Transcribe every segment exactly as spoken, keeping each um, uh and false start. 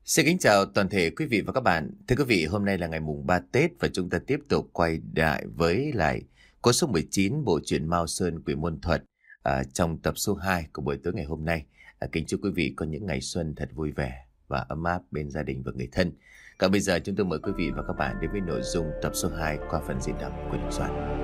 Xin kính chào toàn thể quý vị và các bạn. Thưa quý vị, hôm nay là ngày mùng ba Tết và chúng ta tiếp tục quay lại với lại cuốn số mười chín bộ truyện Mao Sơn Quỷ Môn Thuật à, trong tập số hai của buổi tối ngày hôm nay. À, kính chúc quý vị có những ngày xuân thật vui vẻ và ấm áp bên gia đình và người thân. Còn bây giờ chúng tôi mời quý vị và các bạn đến với nội dung tập số hai qua phần diễn đọc của Đình Soạn.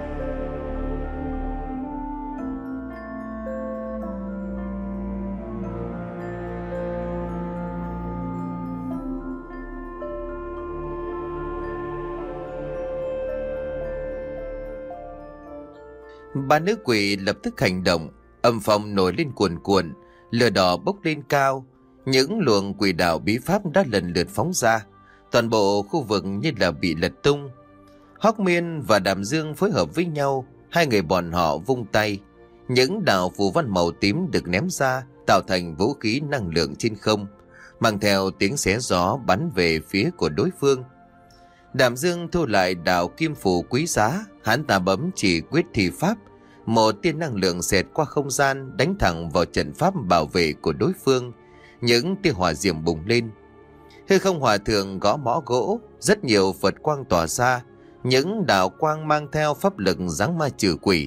Ba nữ quỷ lập tức hành động, âm phong nổi lên cuồn cuộn, lửa đỏ bốc lên cao. Những luồng quỷ đạo bí pháp đã lần lượt phóng ra, toàn bộ khu vực như là bị lật tung. Hoắc Miên và Đàm Dương phối hợp với nhau, hai người bọn họ vung tay. Những đạo phù văn màu tím được ném ra, tạo thành vũ khí năng lượng trên không, mang theo tiếng xé gió bắn về phía của đối phương. Đàm Dương thu lại đạo kim phù quý giá, hắn ta bấm chỉ quyết thi pháp, một tia năng lượng xẹt qua không gian đánh thẳng vào trận pháp bảo vệ của đối phương. Những tia hỏa diệm bùng lên, hư không hòa thượng gõ mõ gỗ, rất nhiều Phật quang tỏa ra, những đạo quang mang theo pháp lực giáng ma trừ quỷ.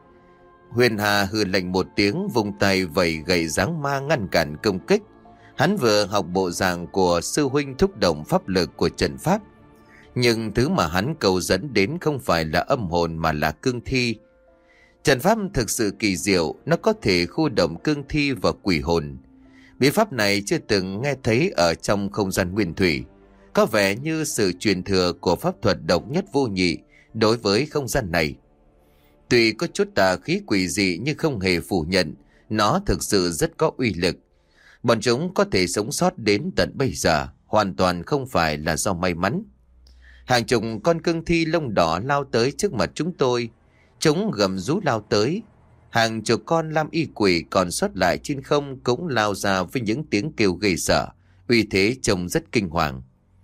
Huyền Hà hừ lạnh một tiếng, vùng tay vẩy gậy giáng ma ngăn cản công kích. Hắn vừa học bộ dạng của sư huynh thúc động pháp lực của trận pháp, nhưng thứ mà hắn cầu dẫn đến không phải là âm hồn mà là cương thi. Trận pháp thực sự kỳ diệu, nó có thể khu động cương thi và quỷ hồn. Bí pháp này chưa từng nghe thấy ở trong không gian nguyên thủy, có vẻ như sự truyền thừa của pháp thuật độc nhất vô nhị đối với không gian này. Tuy có chút tà khí quỷ dị nhưng không hề phủ nhận, nó thực sự rất có uy lực. Bọn chúng có thể sống sót đến tận bây giờ, hoàn toàn không phải là do may mắn. Hàng chục con cương thi lông đỏ lao tới trước mặt chúng tôi. Chúng gầm rú lao tới. Hàng chục con lam y quỷ còn sót lại trên không cũng lao ra với những tiếng kêu ghê sợ, uy thế trông rất kinh hoàng.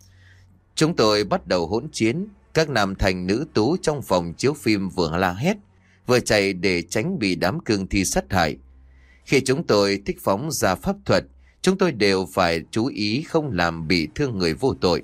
Chúng tôi bắt đầu hỗn chiến. Các nam thành nữ tú trong phòng chiếu phim vừa la hét, vừa chạy để tránh bị đám cương thi sát hại. Khi chúng tôi thích phóng ra pháp thuật, chúng tôi đều phải chú ý không làm bị thương người vô tội.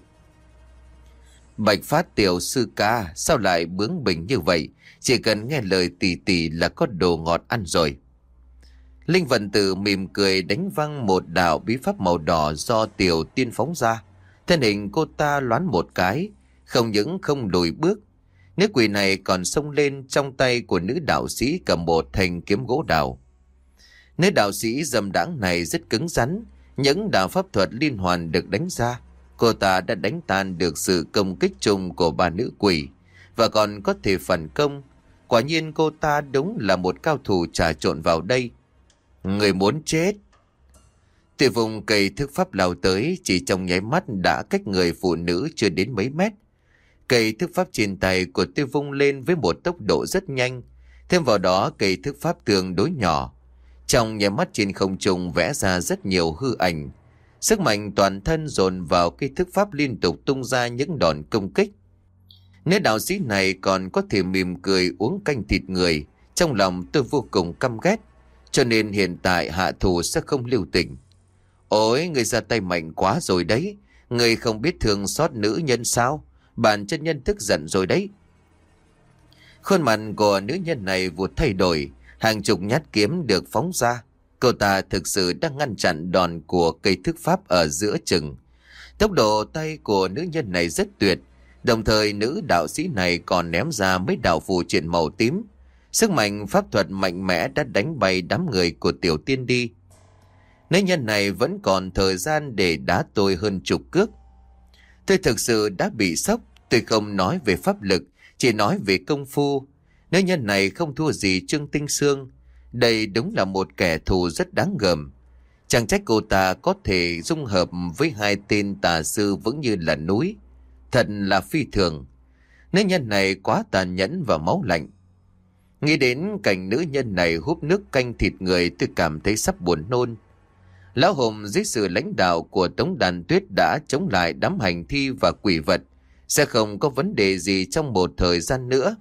Bạch Phát tiểu sư ca, sao lại bướng bỉnh như vậy? Chỉ cần nghe lời tỷ tỷ là có đồ ngọt ăn rồi. Linh Vận Tử mỉm cười đánh văng một đạo bí pháp màu đỏ do tiểu tiên phóng ra. Thân hình cô ta loáng một cái, không những không lùi bước. Nữ quỷ này còn xông lên, trong tay của nữ đạo sĩ cầm một thanh kiếm gỗ đào. Nữ đạo sĩ dâm đãng này rất cứng rắn, những đạo pháp thuật liên hoàn được đánh ra. Cô ta đã đánh tan được sự công kích chung của ba nữ quỷ và còn có thể phản công. Quả nhiên cô ta đúng là một cao thủ trà trộn vào đây. Người muốn chết. Từ vùng cây thức pháp lao tới, chỉ trong nháy mắt đã cách người phụ nữ chưa đến mấy mét. Cây thức pháp trên tay của tôi vung lên với một tốc độ rất nhanh. Thêm vào đó cây thức pháp tương đối nhỏ. Trong nháy mắt trên không trung vẽ ra rất nhiều hư ảnh. Sức mạnh toàn thân dồn vào cây thức pháp liên tục tung ra những đòn công kích. Nếu đạo sĩ này còn có thể mỉm cười uống canh thịt người, trong lòng tôi vô cùng căm ghét, cho nên hiện tại hạ thủ sẽ không lưu tình. Ôi, người ra tay mạnh quá rồi đấy, người không biết thương xót nữ nhân sao? Bản chân nhân tức giận rồi đấy. Khuôn mặt của nữ nhân này vụt thay đổi, hàng chục nhát kiếm được phóng ra. Cô ta thực sự đang ngăn chặn đòn của cây thức pháp ở giữa chừng. Tốc độ tay của nữ nhân này rất tuyệt. Đồng thời nữ đạo sĩ này còn ném ra mấy đạo phù triện màu tím. Sức mạnh pháp thuật mạnh mẽ đã đánh bay đám người của tiểu tiên đi. Nữ nhân này vẫn còn thời gian để đá tôi hơn chục cước. Tôi thực sự đã bị sốc. Tôi không nói về pháp lực, chỉ nói về công phu. Nữ nhân này không thua gì Trương Tinh Sương. Đây đúng là một kẻ thù rất đáng gờm. Chẳng trách cô ta có thể dung hợp với hai tên tà sư vững như là núi. Thật là phi thường. Nữ nhân này quá tàn nhẫn và máu lạnh. Nghĩ đến cảnh nữ nhân này húp nước canh thịt người, tôi cảm thấy sắp buồn nôn. Lão Hùng dưới sự lãnh đạo của Tống Đàn Tuyết đã chống lại đám hành thi và quỷ vật. Sẽ không có vấn đề gì trong một thời gian nữa.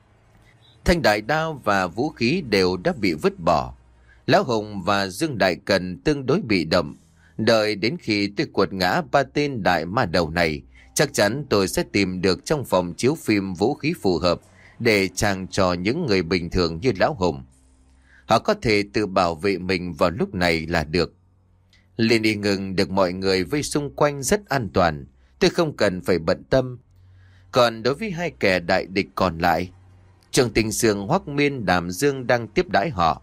Thanh đại đao và vũ khí đều đã bị vứt bỏ. Lão Hùng và Dương Đại Cần tương đối bị động. Đợi đến khi tôi quật ngã ba tên đại ma đầu này, chắc chắn tôi sẽ tìm được trong phòng chiếu phim vũ khí phù hợp để trang cho những người bình thường như Lão Hùng. Họ có thể tự bảo vệ mình vào lúc này là được. Liên Y Ngừng được mọi người vây xung quanh rất an toàn, tôi không cần phải bận tâm. Còn đối với hai kẻ đại địch còn lại, Trường Tình Sương, Hoắc Miên, Đàm Dương đang tiếp đãi họ.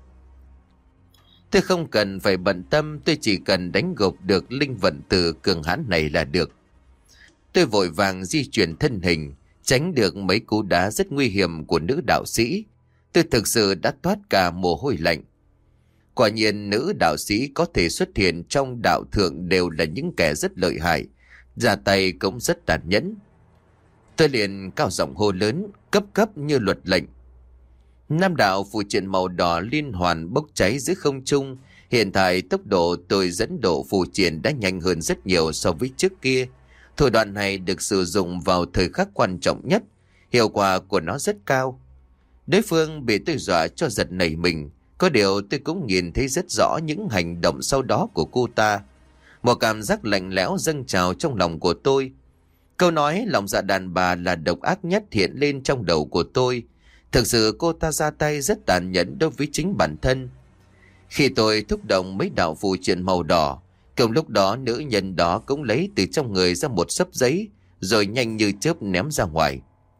Tôi không cần phải bận tâm, tôi chỉ cần đánh gục được linh vận tử cường hãn này là được. Tôi vội vàng di chuyển thân hình, tránh được mấy cú đá rất nguy hiểm của nữ đạo sĩ. Tôi thực sự đã toát cả mồ hôi lạnh. Quả nhiên nữ đạo sĩ có thể xuất hiện trong đạo thượng đều là những kẻ rất lợi hại, ra tay cũng rất tàn nhẫn. Tôi liền cao giọng hô lớn, cấp cấp như luật lệnh. Nam đạo phù triện màu đỏ liên hoàn bốc cháy giữa không trung. Hiện tại tốc độ tôi dẫn độ phù triện đã nhanh hơn rất nhiều so với trước kia. Thủ đoạn này được sử dụng vào thời khắc quan trọng nhất, hiệu quả của nó rất cao. Đối phương bị tôi dọa cho giật nảy mình, có điều tôi cũng nhìn thấy rất rõ những hành động sau đó của cô ta. Một cảm giác lạnh lẽo dâng trào trong lòng của tôi. Câu nói lòng dạ đàn bà là độc ác nhất hiện lên trong đầu của tôi. Thực sự cô ta ra tay rất tàn nhẫn đối với chính bản thân. Khi tôi thúc động mấy đạo phù triện màu đỏ, cùng lúc đó nữ nhân đó cũng lấy từ trong người ra một xấp giấy, rồi nhanh như chớp ném ra ngoài.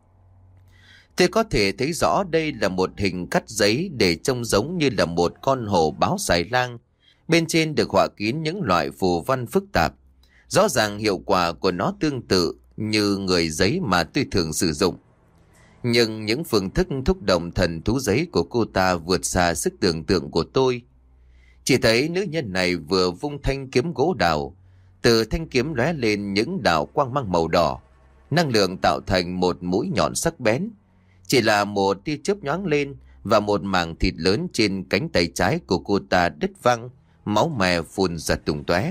Tôi có thể thấy rõ đây là một hình cắt giấy để trông giống như là một con hổ báo xài lang. Bên trên được họa kín những loại phù văn phức tạp. Rõ ràng hiệu quả của nó tương tự như người giấy mà tôi thường sử dụng. Nhưng những phương thức thúc động thần thú giấy của cô ta vượt xa sức tưởng tượng của tôi. Chỉ thấy nữ nhân này vừa vung thanh kiếm gỗ đào, từ thanh kiếm lóe lên những đạo quang mang màu đỏ, năng lượng tạo thành một mũi nhọn sắc bén. Chỉ là một tia chớp nhoáng lên và một mảng thịt lớn trên cánh tay trái của cô ta đứt văng, máu me phun ra tung tóe.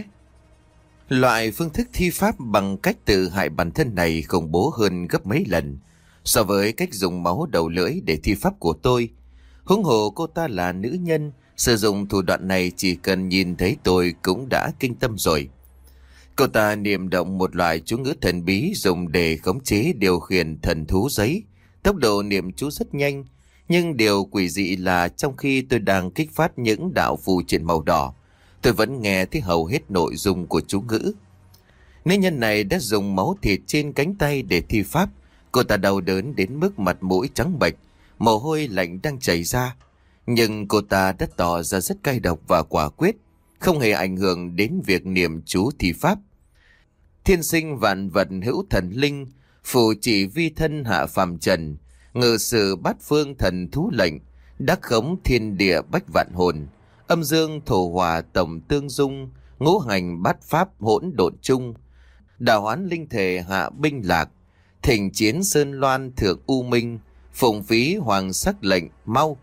Loại phương thức thi pháp bằng cách tự hại bản thân này khủng bố hơn gấp mấy lần so với cách dùng máu đầu lưỡi để thi pháp của tôi. Huống hồ cô ta là nữ nhân, sử dụng thủ đoạn này chỉ cần nhìn thấy tôi cũng đã kinh tâm rồi. Cô ta niệm động một loại chú ngữ thần bí dùng để khống chế điều khiển thần thú giấy. Tốc độ niệm chú rất nhanh, nhưng điều quỷ dị là trong khi tôi đang kích phát những đạo phù triện màu đỏ, tôi vẫn nghe thấy hầu hết nội dung của chú ngữ. Nữ nhân này đã dùng máu thịt trên cánh tay để thi pháp. Cô ta đau đớn đến mức mặt mũi trắng bệch, mồ hôi lạnh đang chảy ra. Nhưng cô ta đã tỏ ra rất cay độc và quả quyết, không hề ảnh hưởng đến việc niệm chú thi pháp. Thiên sinh vạn vật hữu thần linh, phù chỉ vi thân hạ phàm trần, ngự sử bát phương thần thú lệnh, đắc khống thiên địa bách vạn hồn, âm dương thổ hòa tổng tương dung, ngũ hành bát pháp hỗn độn chung, đào hoán linh thể hạ binh lạc, thỉnh chiến sơn loan thượng u minh, phụng phí hoàng sắc lệnh mau.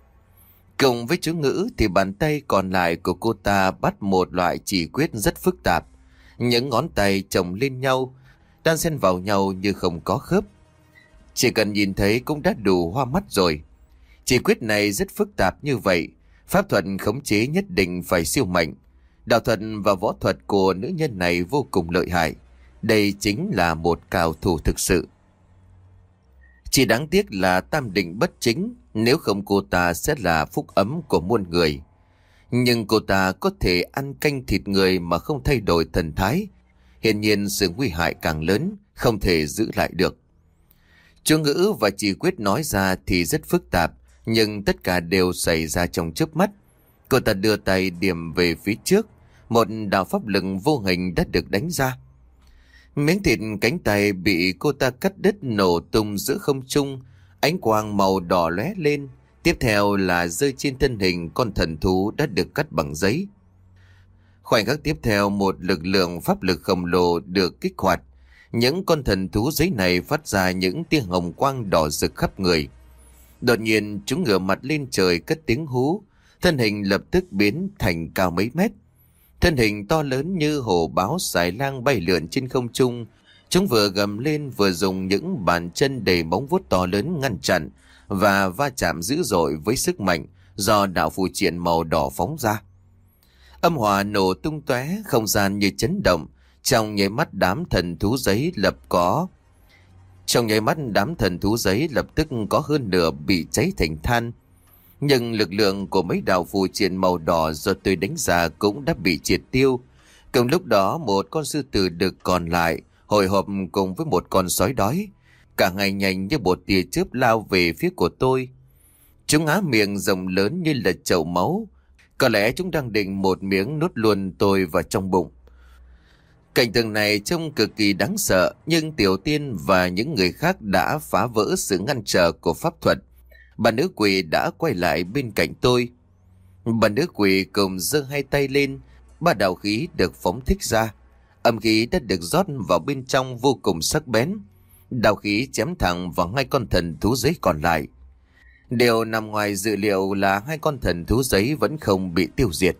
Cùng với chú ngữ thì bàn tay còn lại của cô ta bắt một loại chỉ quyết rất phức tạp. Những ngón tay chồng lên nhau, đan xen vào nhau như không có khớp. Chỉ cần nhìn thấy cũng đã đủ hoa mắt rồi. Chỉ quyết này rất phức tạp như vậy, pháp thuật khống chế nhất định phải siêu mạnh. Đạo thuật và võ thuật của nữ nhân này vô cùng lợi hại. Đây chính là một cao thủ thực sự. Chỉ đáng tiếc là tam định bất chính, nếu không cô ta sẽ là phúc ấm của muôn người. Nhưng cô ta có thể ăn canh thịt người mà không thay đổi thần thái. Hiển nhiên sự nguy hại càng lớn, không thể giữ lại được. Chú ngữ và chỉ quyết nói ra thì rất phức tạp, nhưng tất cả đều xảy ra trong chớp mắt. Cô ta đưa tay điểm về phía trước, một đạo pháp lực vô hình đã được đánh ra. Miếng thịt cánh tay bị cô ta cắt đứt nổ tung giữa không trung, ánh quang màu đỏ lóe lên. Tiếp theo là rơi trên thân hình con thần thú đã được cắt bằng giấy. Khoảnh khắc tiếp theo, một lực lượng pháp lực khổng lồ được kích hoạt. Những con thần thú giấy này phát ra những tia hồng quang đỏ rực khắp người. Đột nhiên chúng ngửa mặt lên trời cất tiếng hú, thân hình lập tức biến thành cao mấy mét. Thân hình to lớn như hổ báo xài lang bay lượn trên không trung. Chúng vừa gầm lên vừa dùng những bàn chân đầy móng vuốt to lớn ngăn chặn và va chạm dữ dội với sức mạnh do đạo phù triện màu đỏ phóng ra. Âm hỏa nổ tung tóe, không gian như chấn động. Trong nháy mắt đám thần thú giấy lập có Trong nháy mắt đám thần thú giấy lập tức có hơn nửa bị cháy thành than. Nhưng lực lượng của mấy đạo phù triện màu đỏ do tôi đánh ra cũng đã bị triệt tiêu. Cùng lúc đó một con sư tử đực còn lại hồi hộp cùng với một con sói đói. Cả ngày nhanh như một tia chớp lao về phía của tôi. Chúng há miệng rộng lớn như là chậu máu. Có lẽ chúng đang định một miếng nuốt luôn tôi vào trong bụng. Cảnh tượng này trông cực kỳ đáng sợ, nhưng Tiểu Tiên và những người khác đã phá vỡ sự ngăn trở của pháp thuật. Bà nữ quỷ đã quay lại bên cạnh tôi. Bà nữ quỷ cùng giơ hai tay lên, ba đạo khí được phóng thích ra. Âm khí đã được rót vào bên trong vô cùng sắc bén. Đạo khí chém thẳng vào hai con thần thú giấy còn lại. Điều nằm ngoài dự liệu là hai con thần thú giấy vẫn không bị tiêu diệt.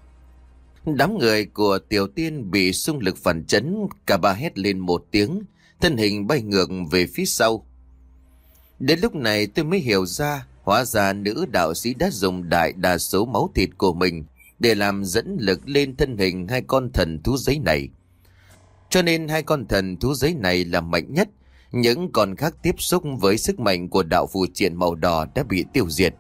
Đám người của Tiểu Tiên bị xung lực phản chấn, cả ba hét lên một tiếng, thân hình bay ngược về phía sau. Đến lúc này tôi mới hiểu ra, hóa ra nữ đạo sĩ đã dùng đại đa số máu thịt của mình để làm dẫn lực lên thân hình hai con thần thú giấy này. Cho nên hai con thần thú giấy này là mạnh nhất, những con khác tiếp xúc với sức mạnh của đạo phù triện màu đỏ đã bị tiêu diệt.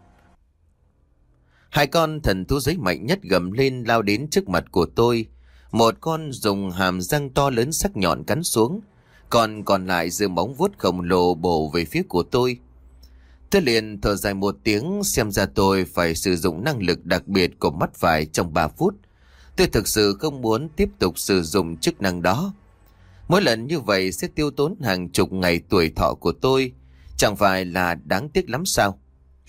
Hai con thần thú giấy mạnh nhất gầm lên lao đến trước mặt của tôi. Một con dùng hàm răng to lớn sắc nhọn cắn xuống, còn còn lại giơ móng vuốt khổng lồ bổ về phía của tôi. Tôi liền thở dài một tiếng, xem ra tôi phải sử dụng năng lực đặc biệt của mắt phải trong ba phút. Tôi thực sự không muốn tiếp tục sử dụng chức năng đó. Mỗi lần như vậy sẽ tiêu tốn hàng chục ngày tuổi thọ của tôi, chẳng phải là đáng tiếc lắm sao?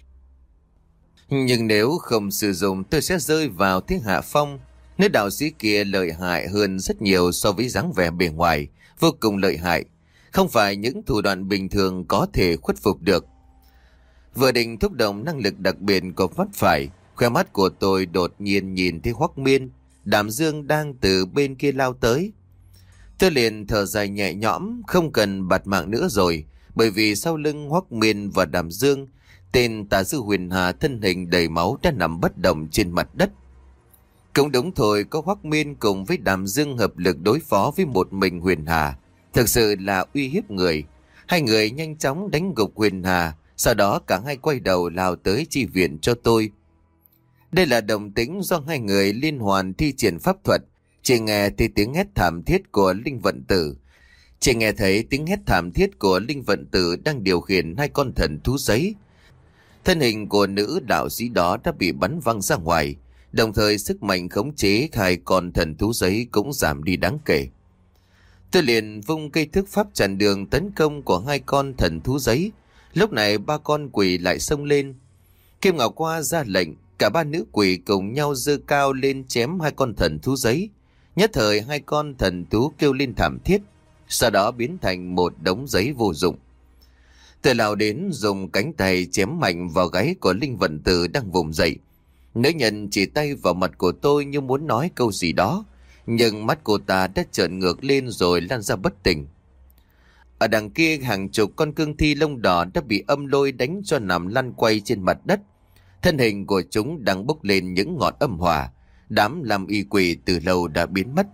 Nhưng nếu không sử dụng tôi sẽ rơi vào thế hạ phong. Nữ đạo sĩ kia lợi hại hơn rất nhiều so với dáng vẻ bề ngoài, vô cùng lợi hại. Không phải những thủ đoạn bình thường có thể khuất phục được. Vừa định thúc động năng lực đặc biệt của mắt phải, khoe mắt của tôi đột nhiên nhìn thấy Hoắc Miên, Đàm Dương đang từ bên kia lao tới. Tôi liền thở dài nhẹ nhõm, không cần bạt mạng nữa rồi, bởi vì sau lưng Hoắc Miên và Đàm Dương, tên tà sư Huyền Hà thân hình đầy máu đã nằm bất động trên mặt đất. Cũng đúng thôi, có Hoắc Miên cùng với Đàm Dương hợp lực đối phó với một mình Huyền Hà, thực sự là uy hiếp người. Hai người nhanh chóng đánh gục Huyền Hà, sau đó cả hai quay đầu lao tới chi viện cho tôi. Đây là động tĩnh do hai người liên hoàn thi triển pháp thuật. Chỉ nghe thấy tiếng hét thảm thiết của Linh Vận Tử. Chỉ nghe thấy tiếng hét thảm thiết của Linh Vận Tử đang điều khiển hai con thần thú giấy. Thân hình của nữ đạo sĩ đó đã bị bắn văng ra ngoài, đồng thời sức mạnh khống chế hai con thần thú giấy cũng giảm đi đáng kể. Tôi liền vung cây thước pháp chặn đường tấn công của hai con thần thú giấy. Lúc này ba con quỷ lại xông lên. Kim Ngọc Qua ra lệnh, cả ba nữ quỷ cùng nhau giơ cao lên chém hai con thần thú giấy. Nhất thời hai con thần thú kêu lên thảm thiết, sau đó biến thành một đống giấy vô dụng. Tôi lao đến dùng cánh tay chém mạnh vào gáy của Linh Vận Tử đang vùng dậy. Nữ nhân chỉ tay vào mặt của tôi như muốn nói câu gì đó, nhưng mắt cô ta đã trợn ngược lên rồi lăn ra bất tỉnh. Ở đằng kia hàng chục con cương thi lông đỏ đã bị âm lôi đánh cho nằm lăn quay trên mặt đất. Thân hình của chúng đang bốc lên những ngọn âm hỏa. Đám làm y quỷ từ lâu đã biến mất.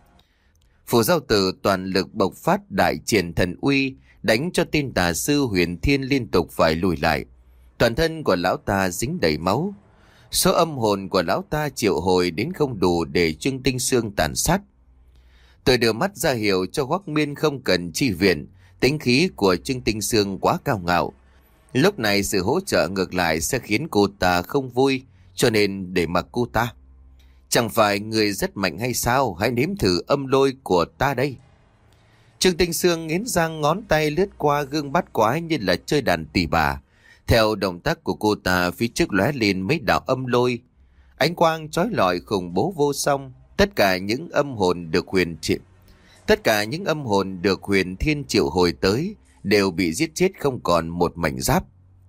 Phù Giao Tử toàn lực bộc phát đại triển thần uy, đánh cho tên tà sư Huyền Thiên liên tục phải lùi lại. Toàn thân của lão ta dính đầy máu. Số âm hồn của lão ta triệu hồi đến không đủ để Trương Tinh Sương tàn sát. Tôi đưa mắt ra hiệu cho Hoắc Miên không cần chi viện. Tính khí của Trương Tinh Sương quá cao ngạo. Lúc này sự hỗ trợ ngược lại sẽ khiến cô ta không vui, cho nên để mặc cô ta. Chẳng phải người rất mạnh hay sao? Hãy nếm thử âm lôi của ta đây. Trương Tinh Sương nghiến răng, ngón tay lướt qua gương bát quái như là chơi đàn tỳ bà. Theo động tác của cô ta, phía trước lóe lên mấy đạo âm lôi. Ánh quang chói lọi khủng bố vô song. Tất cả những âm hồn được huyền triệu, tất cả những âm hồn được Huyền Thiên triệu hồi tới đều bị giết chết không còn một mảnh giáp.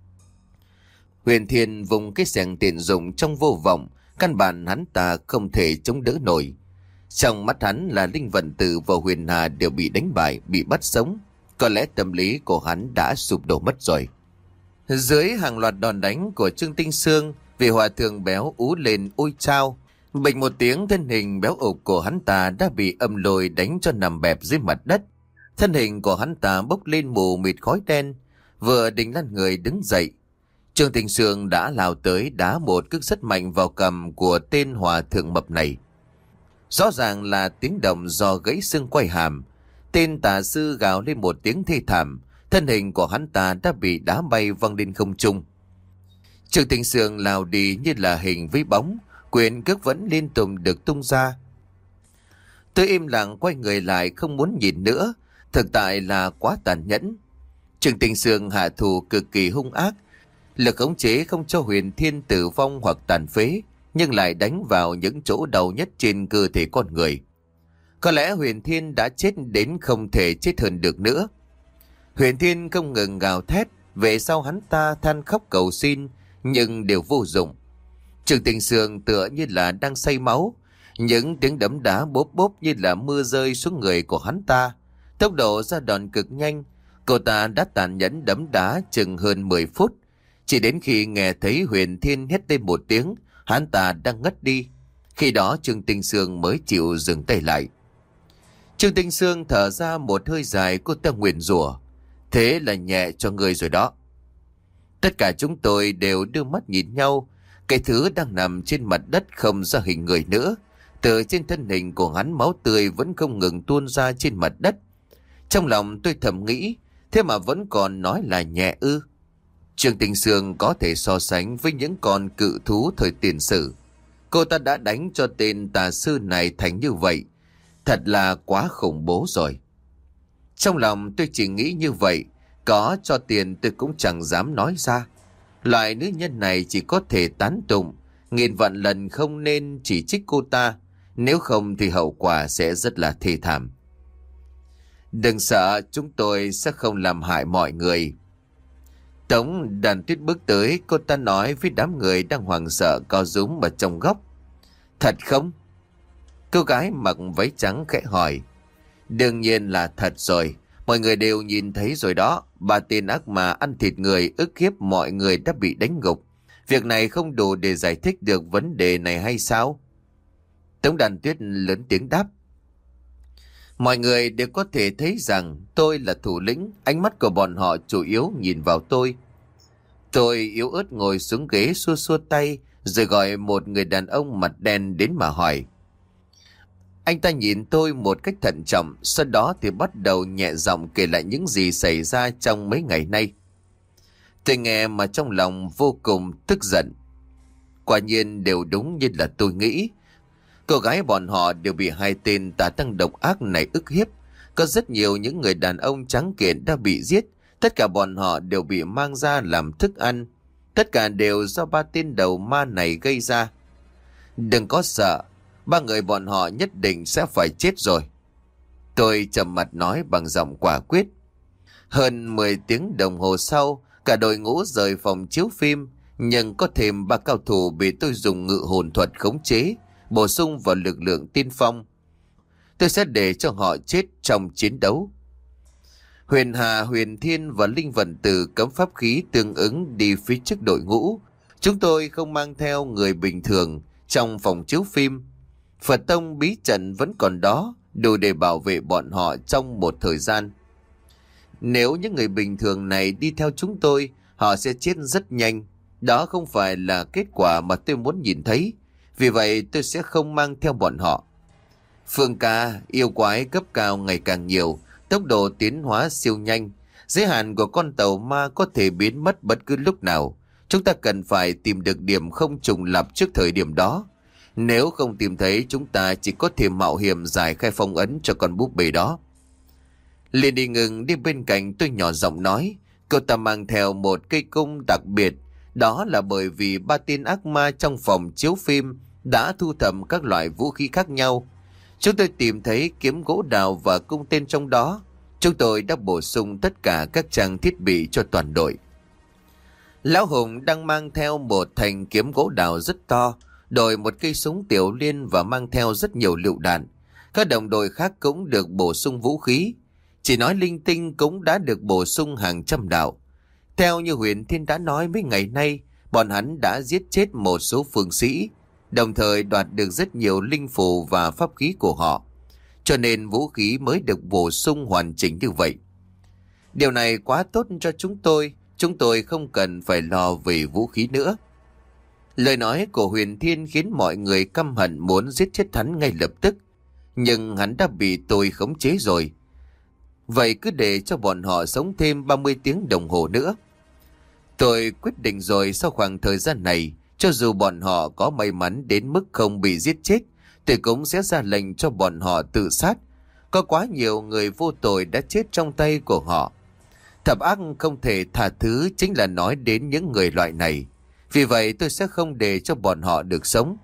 Huyền Thiên vùng cái xẻng tiện dụng trong vô vọng, căn bản hắn ta không thể chống đỡ nổi. Trong mắt hắn là Linh Vận Tử và Huyền Hà đều bị đánh bại, bị bắt sống. Có lẽ tâm lý của hắn đã sụp đổ mất rồi. Dưới hàng loạt đòn đánh của Trương Tinh Sương, vị hòa thượng béo ú lên ôi chao. Bịch một tiếng, thân hình béo ục của hắn ta đã bị âm lôi đánh cho nằm bẹp dưới mặt đất. Thân hình của hắn ta bốc lên mù mịt khói đen, vừa định lăn người đứng dậy. Trương Tình Sương đã lao tới đá một cước rất mạnh vào cằm của tên hòa thượng mập này. Rõ ràng là tiếng động do gãy xương quai hàm. Tên tà sư gào lên một tiếng thê thảm, thân hình của hắn ta đã bị đá bay văng lên không trung. Trương Tình Sương lao đi như là hình với bóng, quyền cước vẫn liên tục được tung ra. Tôi im lặng quay người lại không muốn nhìn nữa, thực tại là quá tàn nhẫn. Trương Tình Sương hạ thủ cực kỳ hung ác, lực khống chế không cho Huyền Thiên tử vong hoặc tàn phế, nhưng lại đánh vào những chỗ đau nhất trên cơ thể con người. Có lẽ Huyền Thiên đã chết đến không thể chết hơn được nữa. Huyền Thiên không ngừng gào thét, về sau hắn ta than khóc cầu xin, nhưng đều vô dụng. Trương Tình Sương tựa như là đang say máu, những tiếng đấm đá bốp bốp như là mưa rơi xuống người của hắn ta. Tốc độ ra đòn cực nhanh, cô ta đã tàn nhẫn đấm đá chừng hơn mười phút. Chỉ đến khi nghe thấy Huyền Thiên hét lên một tiếng, hắn ta đang ngất đi. Khi đó Trương Tình Sương mới chịu dừng tay lại. Trương Tình Sương thở ra một hơi dài, cô ta nguyền rủa: thế là nhẹ cho người rồi đó. Tất cả chúng tôi đều đưa mắt nhìn nhau. Cái thứ đang nằm trên mặt đất không ra hình người nữa. Từ trên thân hình của hắn máu tươi vẫn không ngừng tuôn ra trên mặt đất. Trong lòng tôi thầm nghĩ, thế mà vẫn còn nói là nhẹ ư? Trương Tình Sương có thể so sánh với những con cự thú thời tiền sử. Cô ta đã đánh cho tên tà sư này thành như vậy. Thật là quá khủng bố rồi. Trong lòng tôi chỉ nghĩ như vậy, có cho tiền tôi cũng chẳng dám nói ra. Loại nữ nhân này chỉ có thể tán tụng, nghìn vạn lần không nên chỉ trích cô ta, nếu không thì hậu quả sẽ rất là thê thảm. Đừng sợ, chúng tôi sẽ không làm hại mọi người. Tống Đàn Tuyết bước tới, cô ta nói với đám người đang hoảng sợ co rúm ở trong góc: thật không? Cô gái mặc váy trắng khẽ hỏi: đương nhiên là thật rồi, mọi người đều nhìn thấy rồi đó. Ba tên ác ma ăn thịt người ức hiếp mọi người đã bị đánh gục. Việc này không đủ để giải thích được vấn đề này hay sao? Tống Đàn Tuyết lớn tiếng đáp: mọi người đều có thể thấy rằng tôi là thủ lĩnh. Ánh mắt của bọn họ chủ yếu nhìn vào tôi. Tôi yếu ớt ngồi xuống ghế xua xua tay, rồi gọi một người đàn ông mặt đen đến mà hỏi. Anh ta nhìn tôi một cách thận trọng, sau đó thì bắt đầu nhẹ giọng kể lại những gì xảy ra trong mấy ngày nay. Tôi nghe mà trong lòng vô cùng tức giận. Quả nhiên đều đúng như là tôi nghĩ. Cô gái bọn họ đều bị hai tên tà tăng độc ác này ức hiếp. Có rất nhiều những người đàn ông trắng kiện đã bị giết. Tất cả bọn họ đều bị mang ra làm thức ăn. Tất cả đều do ba tên đầu ma này gây ra. Đừng có sợ, ba người bọn họ nhất định sẽ phải chết rồi. Tôi trầm mặt nói bằng giọng quả quyết. Hơn mười tiếng đồng hồ sau, cả đội ngũ rời phòng chiếu phim. Nhưng có thêm ba cao thủ bị tôi dùng ngự hồn thuật khống chế, bổ sung vào lực lượng tiên phong. Tôi sẽ để cho họ chết trong chiến đấu. Huyền Hà, Huyền Thiên và Linh Vận Tử cấm pháp khí tương ứng đi phía trước đội ngũ. Chúng tôi không mang theo người bình thường trong phòng chiếu phim. Phật tông bí trận vẫn còn đó, đủ để bảo vệ bọn họ trong một thời gian. Nếu những người bình thường này đi theo chúng tôi, họ sẽ chết rất nhanh. Đó không phải là kết quả mà tôi muốn nhìn thấy. Vì vậy tôi sẽ không mang theo bọn họ. Phương ca, yêu quái cấp cao ngày càng nhiều, tốc độ tiến hóa siêu nhanh. Giới hạn của con tàu ma có thể biến mất bất cứ lúc nào. Chúng ta cần phải tìm được điểm không trùng lặp trước thời điểm đó. Nếu không tìm thấy, chúng ta chỉ có thể mạo hiểm giải khai phong ấn cho con búp bê đó. Liên đi ngừng đi bên cạnh tôi nhỏ giọng nói. Cô ta mang theo một cây cung đặc biệt. Đó là bởi vì ba tên ác ma trong phòng chiếu phim đã thu thập các loại vũ khí khác nhau. Chúng tôi tìm thấy kiếm gỗ đào và cung tên trong đó. Chúng tôi đã bổ sung tất cả các trang thiết bị cho toàn đội. Lão Hùng đang mang theo một thanh kiếm gỗ đào rất to, đội một cây súng tiểu liên và mang theo rất nhiều lựu đạn. Các đồng đội khác cũng được bổ sung vũ khí. Chỉ nói linh tinh cũng đã được bổ sung hàng trăm đạo. Theo như Huyền Thiên đã nói mấy ngày nay, bọn hắn đã giết chết một số phương sĩ. đồng thời đoạt được rất nhiều linh phù và pháp khí của họ. Cho nên vũ khí mới được bổ sung hoàn chỉnh như vậy. Điều này quá tốt cho chúng tôi, chúng tôi không cần phải lo về vũ khí nữa. Lời nói của Huyền Thiên khiến mọi người căm hận muốn giết chết hắn ngay lập tức. Nhưng hắn đã bị tôi khống chế rồi. Vậy cứ để cho bọn họ sống thêm ba mươi tiếng đồng hồ nữa. Tôi quyết định rồi, sau khoảng thời gian này, cho dù bọn họ có may mắn đến mức không bị giết chết, tôi cũng sẽ ra lệnh cho bọn họ tự sát. Có quá nhiều người vô tội đã chết trong tay của họ. Thập ác không thể tha thứ chính là nói đến những người loại này. Vì vậy tôi sẽ không để cho bọn họ được sống.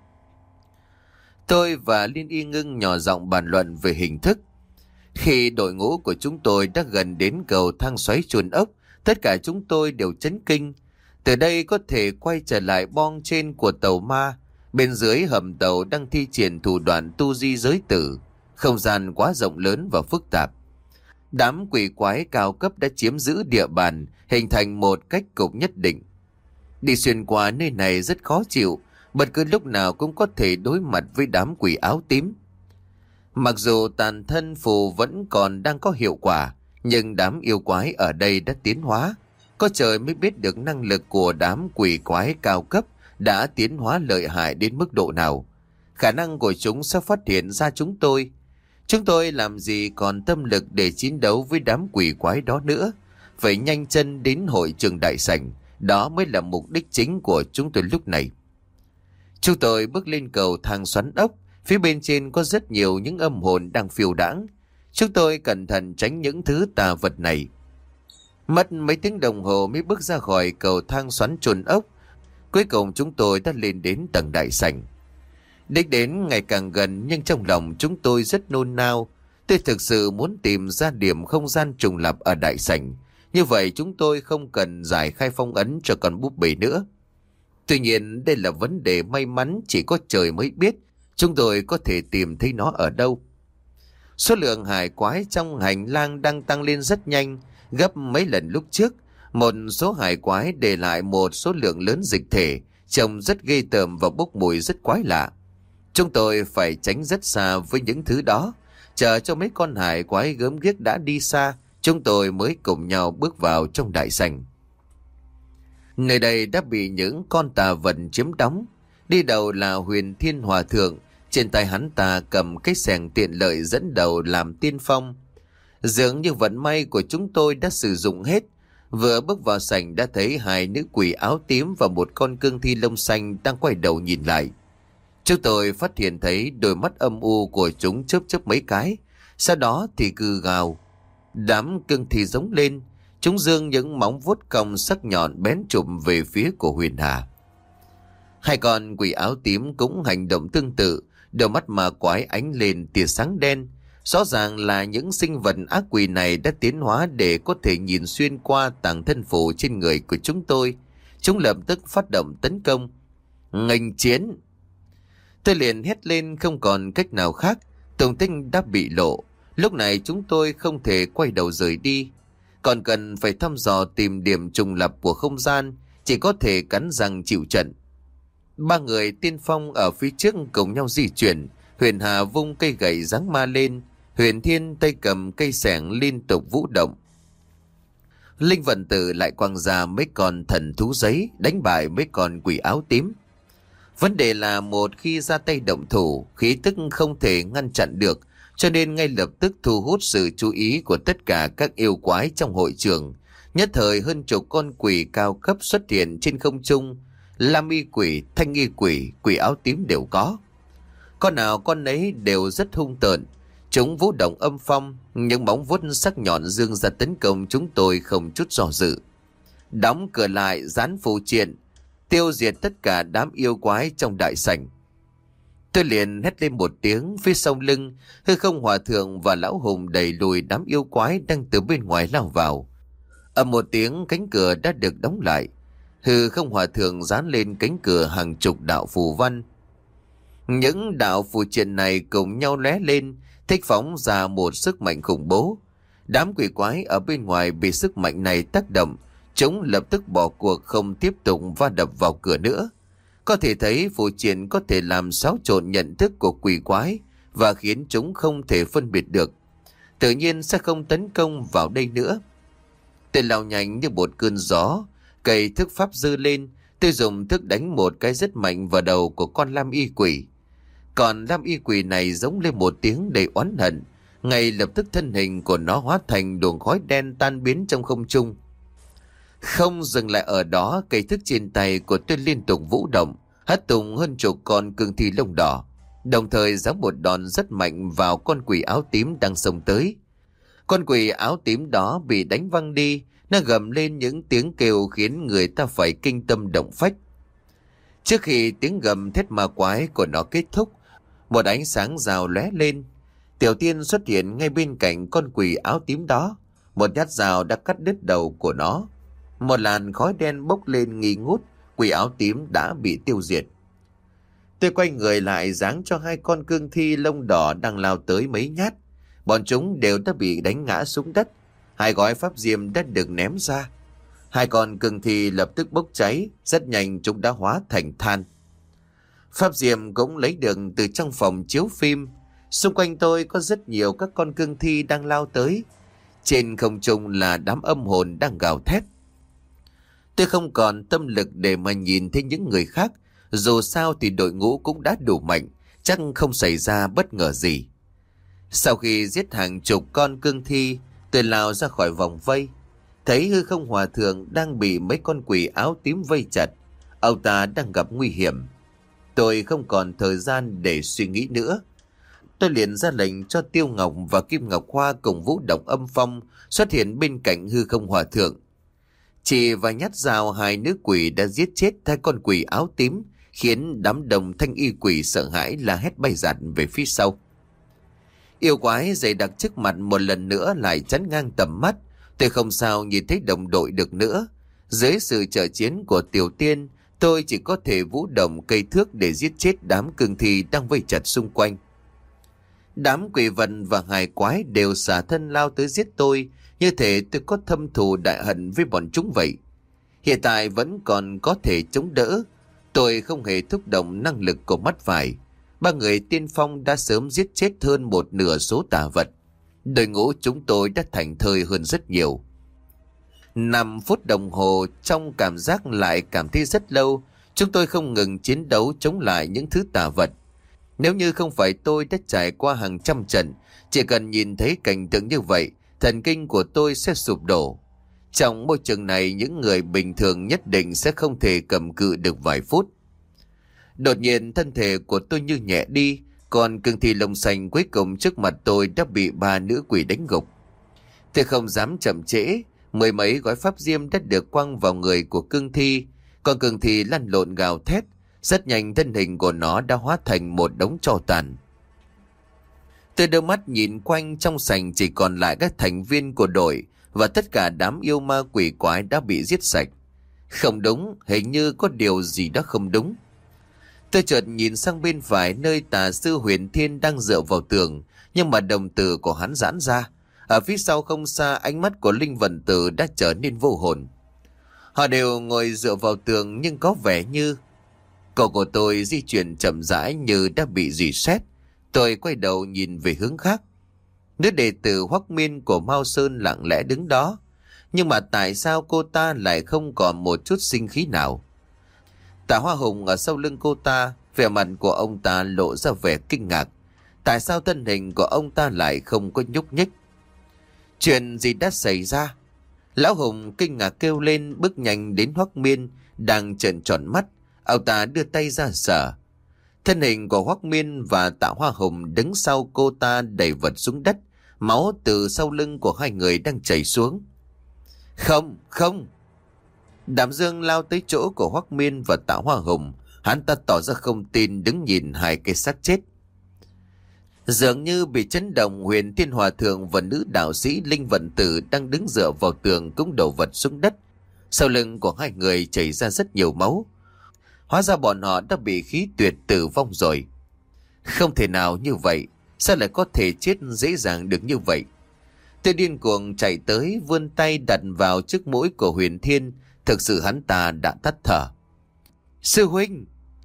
Tôi và Liên Y Ngưng nhỏ giọng bàn luận về hình thức. Khi đội ngũ của chúng tôi đã gần đến cầu thang xoáy chuồn ốc, tất cả chúng tôi đều chấn kinh. Từ đây có thể quay trở lại boong trên của tàu ma. Bên dưới hầm tàu đang thi triển thủ đoạn tu di giới tử. Không gian quá rộng lớn và phức tạp. Đám quỷ quái cao cấp đã chiếm giữ địa bàn, hình thành một cách cục nhất định. Đi xuyên qua nơi này rất khó chịu, bất cứ lúc nào cũng có thể đối mặt với đám quỷ áo tím. Mặc dù tàn thân phù vẫn còn đang có hiệu quả, nhưng đám yêu quái ở đây đã tiến hóa. Có trời mới biết được năng lực của đám quỷ quái cao cấp đã tiến hóa lợi hại đến mức độ nào. Khả năng của chúng sẽ phát hiện ra chúng tôi. Chúng tôi làm gì còn tâm lực để chiến đấu với đám quỷ quái đó nữa. Phải nhanh chân đến hội trường đại sảnh. Đó mới là mục đích chính của chúng tôi lúc này. Chúng tôi bước lên cầu thang xoắn ốc. Phía bên trên có rất nhiều những âm hồn đang phiêu đãng. Chúng tôi cẩn thận tránh những thứ tà vật này. Mất mấy tiếng đồng hồ mới bước ra khỏi cầu thang xoắn chuồn ốc. Cuối cùng chúng tôi đã lên đến tầng đại sảnh. Đích đến ngày càng gần, nhưng trong lòng chúng tôi rất nôn nao. Tôi thực sự muốn tìm ra điểm không gian trùng lặp ở đại sảnh. Như vậy chúng tôi không cần giải khai phong ấn cho con búp bê nữa. Tuy nhiên đây là vấn đề may mắn chỉ có trời mới biết chúng tôi có thể tìm thấy nó ở đâu. Số lượng hải quái trong hành lang đang tăng lên rất nhanh, gấp mấy lần lúc trước. Một số hải quái để lại một số lượng lớn dịch thể, trông rất ghê tởm và bốc mùi rất quái lạ. Chúng tôi phải tránh rất xa với những thứ đó. Chờ cho mấy con hải quái gớm ghiếc đã đi xa, chúng tôi mới cùng nhau bước vào trong đại sảnh. Nơi đây đã bị những con tà vật chiếm đóng. Đi đầu là Huyền Thiên Hòa Thượng, trên tay hắn ta cầm cái xẻng tiện lợi dẫn đầu làm tiên phong. Dường như vận may của chúng tôi đã sử dụng hết. Vừa bước vào sảnh đã thấy hai nữ quỷ áo tím và một con cương thi lông xanh đang quay đầu nhìn lại. Chúng tôi phát hiện thấy đôi mắt âm u của chúng chớp chớp mấy cái, sau đó thì gừ gào. Đám cương thi giống lên, chúng giương những móng vuốt cong sắc nhọn bén chụp về phía của Huyền Hà. Hai con quỷ áo tím cũng hành động tương tự, đôi mắt ma quái ánh lên tia sáng đen. Rõ ràng là những sinh vật ác quỷ này đã tiến hóa để có thể nhìn xuyên qua tàng thân phủ trên người của chúng tôi. Chúng lập tức phát động tấn công. Nghênh chiến! Tôi liền hét lên, không còn cách nào khác. Tùng tích đã bị lộ. Lúc này chúng tôi không thể quay đầu rời đi. Còn cần phải thăm dò tìm điểm trùng lập của không gian, chỉ có thể cắn răng chịu trận. Ba người tiên phong ở phía trước cùng nhau di chuyển. Huyền Hà vung cây gậy giáng ma lên, Huyền Thiên tay cầm cây xẻng liên tục vũ động. Linh Vận Tử lại quăng ra mấy con thần thú giấy, đánh bại mấy con quỷ áo tím. Vấn đề là một khi ra tay động thủ, khí tức không thể ngăn chặn được, cho nên ngay lập tức thu hút sự chú ý của tất cả các yêu quái trong hội trường. Nhất thời hơn chục con quỷ cao cấp xuất hiện trên không trung. Lam y quỷ, thanh y quỷ, quỷ áo tím đều có. Con nào con ấy đều rất hung tợn. Chúng vũ động âm phong, những móng vuốt sắc nhọn dương ra tấn công chúng tôi không chút do dự. Đóng cửa lại, dán phù triện, tiêu diệt tất cả đám yêu quái trong đại sảnh. Tôi liền hét lên một tiếng, phía sau lưng, hư không hòa thượng và lão hùng đẩy lùi đám yêu quái đang từ bên ngoài lao vào. Ở một tiếng, cánh cửa đã được đóng lại. Hư không hòa thượng dán lên cánh cửa hàng chục đạo phù văn. Những đạo phù triện này cùng nhau lóe lên, thích phóng ra một sức mạnh khủng bố. Đám quỷ quái ở bên ngoài bị sức mạnh này tác động, chúng lập tức bỏ cuộc không tiếp tục va đập vào cửa nữa. Có thể thấy phù triện có thể làm xáo trộn nhận thức của quỷ quái và khiến chúng không thể phân biệt được. Tự nhiên sẽ không tấn công vào đây nữa. Tôi lao nhanh như một cơn gió, cây thức pháp dư lên. Tôi dùng thức đánh một cái rất mạnh vào đầu của con lam y quỷ. Còn lam y quỷ này giống lên một tiếng đầy oán hận. Ngay lập tức thân hình của nó hóa thành luồng khói đen tan biến trong không trung. Không dừng lại ở đó, cây thức trên tay của tôi liên tục vũ động, hất tung hơn chục con cương thi lông đỏ, đồng thời giáng một đòn rất mạnh vào con quỷ áo tím đang xông tới. Con quỷ áo tím đó bị đánh văng đi, nó gầm lên những tiếng kêu khiến người ta phải kinh tâm động phách. Trước khi tiếng gầm thét ma quái của nó kết thúc, một ánh sáng rào lóe lên. Tiểu Tiên xuất hiện ngay bên cạnh con quỷ áo tím đó. Một nhát rào đã cắt đứt đầu của nó. Một làn khói đen bốc lên nghi ngút, quỷ áo tím đã bị tiêu diệt. Tôi quay người lại giáng cho hai con cương thi lông đỏ đang lao tới mấy nhát. Bọn chúng đều đã bị đánh ngã xuống đất. Hai gói pháp diêm đã được ném ra. Hai con cương thi lập tức bốc cháy, rất nhanh chúng đã hóa thành than. Pháp diêm cũng lấy được từ trong phòng chiếu phim. Xung quanh tôi có rất nhiều các con cương thi đang lao tới. Trên không trung là đám âm hồn đang gào thét. Tôi không còn tâm lực để mà nhìn thấy những người khác. Dù sao thì đội ngũ cũng đã đủ mạnh, chắc không xảy ra bất ngờ gì. Sau khi giết hàng chục con cương thi, tôi lao ra khỏi vòng vây. Thấy hư không hòa thượng đang bị mấy con quỷ áo tím vây chặt. Ông ta đang gặp nguy hiểm. Tôi không còn thời gian để suy nghĩ nữa. Tôi liền ra lệnh cho Tiêu Ngọc và Kim Ngọc Hoa cùng Vũ Động Âm Phong xuất hiện bên cạnh hư không hòa thượng. Chỉ và nhát dao hai nữ quỷ đã giết chết hai con quỷ áo tím, khiến đám đồng thanh y quỷ sợ hãi la hét bay giạt về phía sau. Yêu quái dày đặc trước mặt một lần nữa lại chắn ngang tầm mắt. Tôi không sao nhìn thấy đồng đội được nữa. Dưới sự trợ chiến của Tiểu Tiên, tôi chỉ có thể vũ động cây thước để giết chết đám cương thi đang vây chặt xung quanh. Đám quỷ vật và hài quái đều xả thân lao tới giết tôi, như thể tôi có thâm thù đại hận với bọn chúng vậy. Hiện tại vẫn còn có thể chống đỡ. Tôi không hề thúc động năng lực của mắt phải. Ba người tiên phong đã sớm giết chết hơn một nửa số tà vật. Đội ngũ chúng tôi đã thành thơi hơn rất nhiều. Năm phút đồng hồ trong cảm giác lại cảm thấy rất lâu. Chúng tôi không ngừng chiến đấu chống lại những thứ tà vật. Nếu như không phải tôi đã trải qua hàng trăm trận, chỉ cần nhìn thấy cảnh tượng như vậy, thần kinh của tôi sẽ sụp đổ. Trong môi trường này, những người bình thường nhất định sẽ không thể cầm cự được vài phút. Đột nhiên thân thể của tôi như nhẹ đi, còn cương thi lông xanh cuối cùng trước mặt tôi đã bị ba nữ quỷ đánh gục. Tôi không dám chậm trễ, mười mấy gói pháp diêm đã được quăng vào người của cương thi, còn cương thi lăn lộn gào thét. Rất nhanh thân hình của nó đã hóa thành một đống tro tàn. Tôi đưa mắt nhìn quanh, trong sảnh chỉ còn lại các thành viên của đội và tất cả đám yêu ma quỷ quái đã bị giết sạch. Không đúng, hình như có điều gì đó không đúng. Tôi chợt nhìn sang bên phải nơi tà sư Huyền Thiên đang dựa vào tường, nhưng mà đồng tử của hắn giãn ra. Ở phía sau không xa, ánh mắt của Linh Vận Tử đã trở nên vô hồn. Họ đều ngồi dựa vào tường nhưng có vẻ như... Cổ của tôi di chuyển chậm rãi như đã bị rỉ sét. Tôi quay đầu nhìn về hướng khác. Nữ đệ tử Hoắc Miên của Mao Sơn lặng lẽ đứng đó. Nhưng mà tại sao cô ta lại không còn một chút sinh khí nào? Tạ Hoa Hùng ở sau lưng cô ta, vẻ mặt của ông ta lộ ra vẻ kinh ngạc. Tại sao thân hình của ông ta lại không có nhúc nhích? Chuyện gì đã xảy ra? Lão Hùng kinh ngạc kêu lên, bước nhanh đến Hoắc Miên đang trợn tròn mắt. Ông ta đưa tay ra sờ. Thân hình của Hoắc Miên và Tạ Hoa Hùng đứng sau cô ta đẩy vật xuống đất. Máu từ sau lưng của hai người đang chảy xuống. Không, không. Đàm Dương lao tới chỗ của Hoắc Miên và Tạ Hoa Hùng. Hắn ta tỏ ra không tin, đứng nhìn hai cái xác chết. Dường như bị chấn động, Huyền Thiên Hòa Thượng và nữ đạo sĩ Linh Vận Tử đang đứng dựa vào tường cũng đổ vật xuống đất. Sau lưng của hai người chảy ra rất nhiều máu. Hóa ra bọn họ đã bị khí tuyệt tử vong rồi. Không thể nào như vậy. Sao lại có thể chết dễ dàng được như vậy? Tôi điên cuồng chạy tới, vươn tay đặt vào trước mũi của Huyền Thiên. Thực sự hắn ta đã tắt thở. Sư huynh!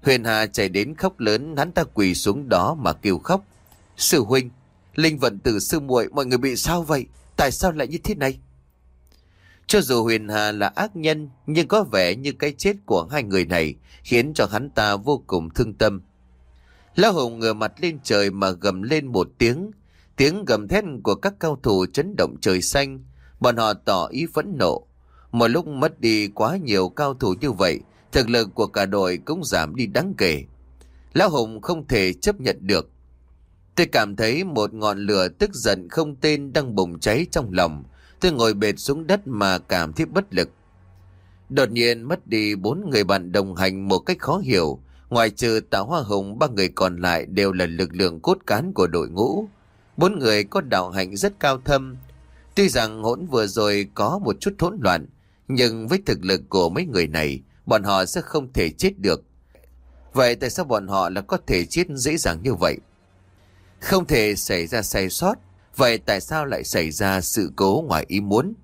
Huyền Hà chạy đến khóc lớn, hắn ta quỳ xuống đó mà kêu khóc. Sư huynh, Linh Vận Tử, sư muội, mọi người bị sao vậy? Tại sao lại như thế này? Cho dù Huyền Hà là ác nhân, nhưng có vẻ như cái chết của hai người này khiến cho hắn ta vô cùng thương tâm. Lão Hùng ngửa mặt lên trời mà gầm lên một tiếng. Tiếng gầm thét của các cao thủ chấn động trời xanh. Bọn họ tỏ ý phẫn nộ. Một lúc mất đi quá nhiều cao thủ như vậy, thực lực của cả đội cũng giảm đi đáng kể. Lão Hùng không thể chấp nhận được. Tôi cảm thấy một ngọn lửa tức giận không tên đang bùng cháy trong lòng. Tôi ngồi bệt xuống đất mà cảm thấy bất lực. Đột nhiên mất đi bốn người bạn đồng hành một cách khó hiểu. Ngoài trừ Tạ Hoa Hùng, ba người còn lại đều là lực lượng cốt cán của đội ngũ. Bốn người có đạo hạnh rất cao thâm. Tuy rằng hỗn vừa rồi có một chút hỗn loạn, nhưng với thực lực của mấy người này, bọn họ sẽ không thể chết được. Vậy tại sao bọn họ là có thể chết dễ dàng như vậy? Không thể xảy ra sai sót. Vậy tại sao lại xảy ra sự cố ngoài ý muốn?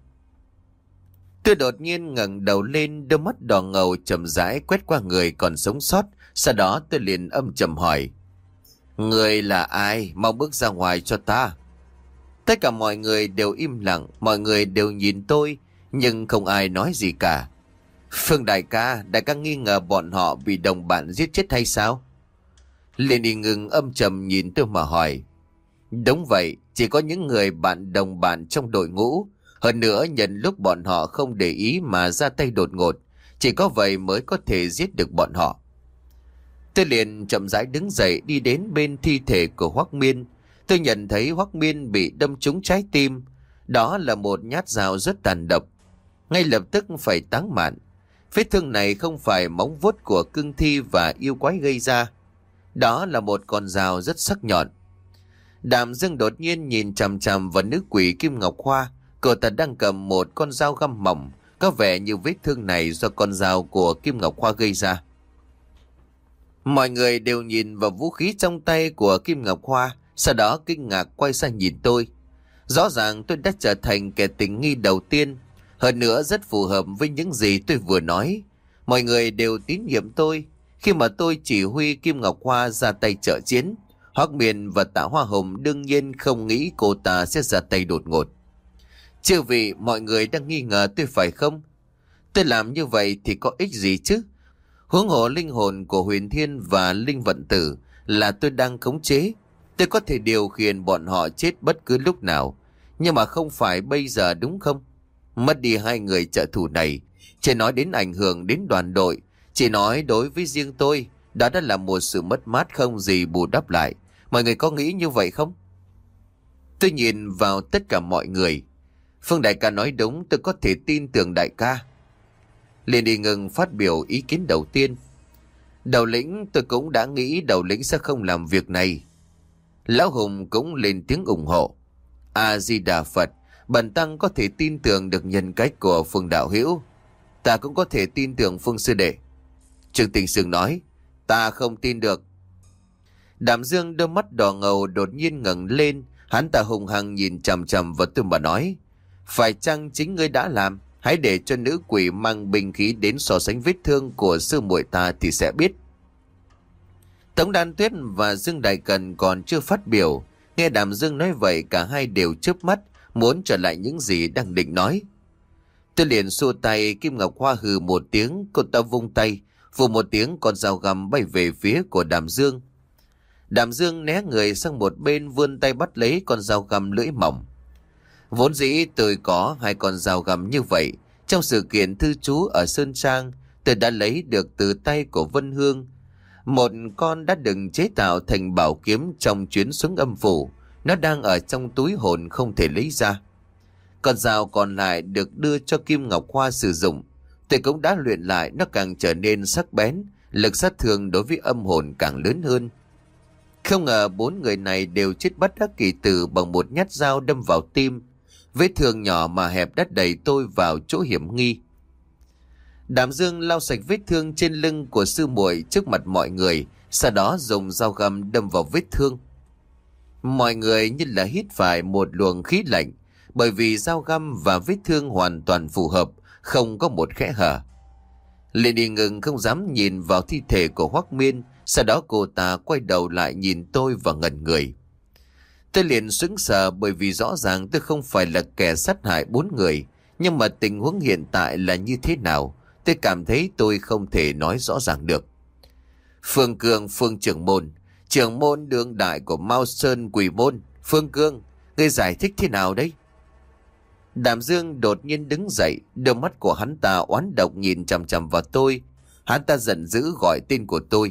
Tôi đột nhiên ngẩng đầu lên, đôi mắt đỏ ngầu chậm rãi quét qua người còn sống sót. Sau đó tôi liền âm trầm hỏi: người là ai? Mau bước ra ngoài cho ta. Tất cả mọi người đều im lặng, mọi người đều nhìn tôi, nhưng không ai nói gì cả. Phương đại ca, đại ca nghi ngờ bọn họ bị đồng bạn giết chết hay sao? Liên Y Ngưng âm trầm nhìn tôi mà hỏi. Đúng vậy, chỉ có những người bạn đồng bạn trong đội ngũ. Hơn nữa nhận lúc bọn họ không để ý mà ra tay đột ngột. Chỉ có vậy mới có thể giết được bọn họ. Tôi liền chậm rãi đứng dậy đi đến bên thi thể của Hoắc Miên. Tôi nhận thấy Hoắc Miên bị đâm trúng trái tim. Đó là một nhát dao rất tàn độc. Ngay lập tức phải táng mạng. Vết thương này không phải móng vuốt của cương thi và yêu quái gây ra. Đó là một con dao rất sắc nhọn. Đàm Dương đột nhiên nhìn chằm chằm vào nữ quỷ Kim Ngọc Hoa. Cô ta đang cầm một con dao găm mỏng. Có vẻ như vết thương này do con dao của Kim Ngọc Hoa gây ra. Mọi người đều nhìn vào vũ khí trong tay của Kim Ngọc Hoa, sau đó kinh ngạc quay sang nhìn tôi. Rõ ràng tôi đã trở thành kẻ tình nghi đầu tiên, hơn nữa rất phù hợp với những gì tôi vừa nói. Mọi người đều tín nhiệm tôi. Khi mà tôi chỉ huy Kim Ngọc Hoa ra tay trợ chiến, Hoắc Miên và Tạ Hoa Hồng đương nhiên không nghĩ cô ta sẽ ra tay đột ngột. Chư vị, mọi người đang nghi ngờ tôi phải không? Tôi làm như vậy thì có ích gì chứ? Huống hồ linh hồn của Huyền Thiên và Linh Vận Tử là tôi đang khống chế. Tôi có thể điều khiển bọn họ chết bất cứ lúc nào. Nhưng mà không phải bây giờ, đúng không? Mất đi hai người trợ thủ này, chỉ nói đến ảnh hưởng đến đoàn đội, chỉ nói đối với riêng tôi, đó đã là một sự mất mát không gì bù đắp lại. Mọi người có nghĩ như vậy không? Tôi nhìn vào tất cả mọi người. Phương đại ca nói đúng, tôi có thể tin tưởng đại ca. Liên Y Ngưng phát biểu ý kiến đầu tiên. Đầu lĩnh, tôi cũng đã nghĩ đầu lĩnh sẽ không làm việc này. Lão Hùng cũng lên tiếng ủng hộ. A-di-đà Phật, bần tăng có thể tin tưởng được nhân cách của Phương đạo hữu. Ta cũng có thể tin tưởng Phương sư đệ. Trương Tình Sương nói, ta không tin được. Đàm Dương đôi mắt đỏ ngầu đột nhiên ngẩng lên, hắn ta hùng hăng nhìn chằm chằm vào tôi mà nói, phải chăng chính ngươi đã làm? Hãy để cho nữ quỷ mang binh khí đến so sánh vết thương của sư muội ta thì sẽ biết. Tống Đan Tuyết và Dương Đại Cần còn chưa phát biểu. Nghe Đàm Dương nói vậy, cả hai đều chớp mắt, muốn trở lại những gì đang định nói. Tôi liền xua tay. Kim Ngọc Hoa hừ một tiếng, cô ta vung tay, vù một tiếng, con dao găm bay về phía của Đàm Dương. Đàm Dương né người sang một bên, vươn tay bắt lấy con dao găm lưỡi mỏng. Vốn dĩ tôi có hai con dao găm như vậy. Trong sự kiện thư trú ở Sơn Trang, tôi đã lấy được từ tay của Vân Hương. Một con đã được chế tạo thành bảo kiếm trong chuyến xuống âm phủ. Nó đang ở trong túi hồn không thể lấy ra. Con dao còn lại được đưa cho Kim Ngọc Hoa sử dụng. Tôi cũng đã luyện lại, nó càng trở nên sắc bén, lực sát thương đối với âm hồn càng lớn hơn. Không ngờ bốn người này đều chết bất đắc kỳ tử bằng một nhát dao đâm vào tim. Vết thương nhỏ mà hẹp đã đẩy tôi vào chỗ hiểm nghi. Đàm Dương lau sạch vết thương trên lưng của sư muội trước mặt mọi người, sau đó dùng dao găm đâm vào vết thương. Mọi người như là hít phải một luồng khí lạnh, bởi vì dao găm và vết thương hoàn toàn phù hợp, không có một kẽ hở. Lady ngừng không dám nhìn vào thi thể của Hoắc Miên. Sau đó cô ta quay đầu lại nhìn tôi và ngẩn người. Tôi liền sững sờ bởi vì rõ ràng tôi không phải là kẻ sát hại bốn người. Nhưng mà tình huống hiện tại là như thế nào, tôi cảm thấy tôi không thể nói rõ ràng được. Phương Cương, Phương trưởng môn, trưởng môn đương đại của Mao Sơn Quỷ môn. Phương Cương, ngươi giải thích thế nào đấy? Đàm Dương đột nhiên đứng dậy, đôi mắt của hắn ta oán độc nhìn chằm chằm vào tôi. Hắn ta giận dữ gọi tên của tôi.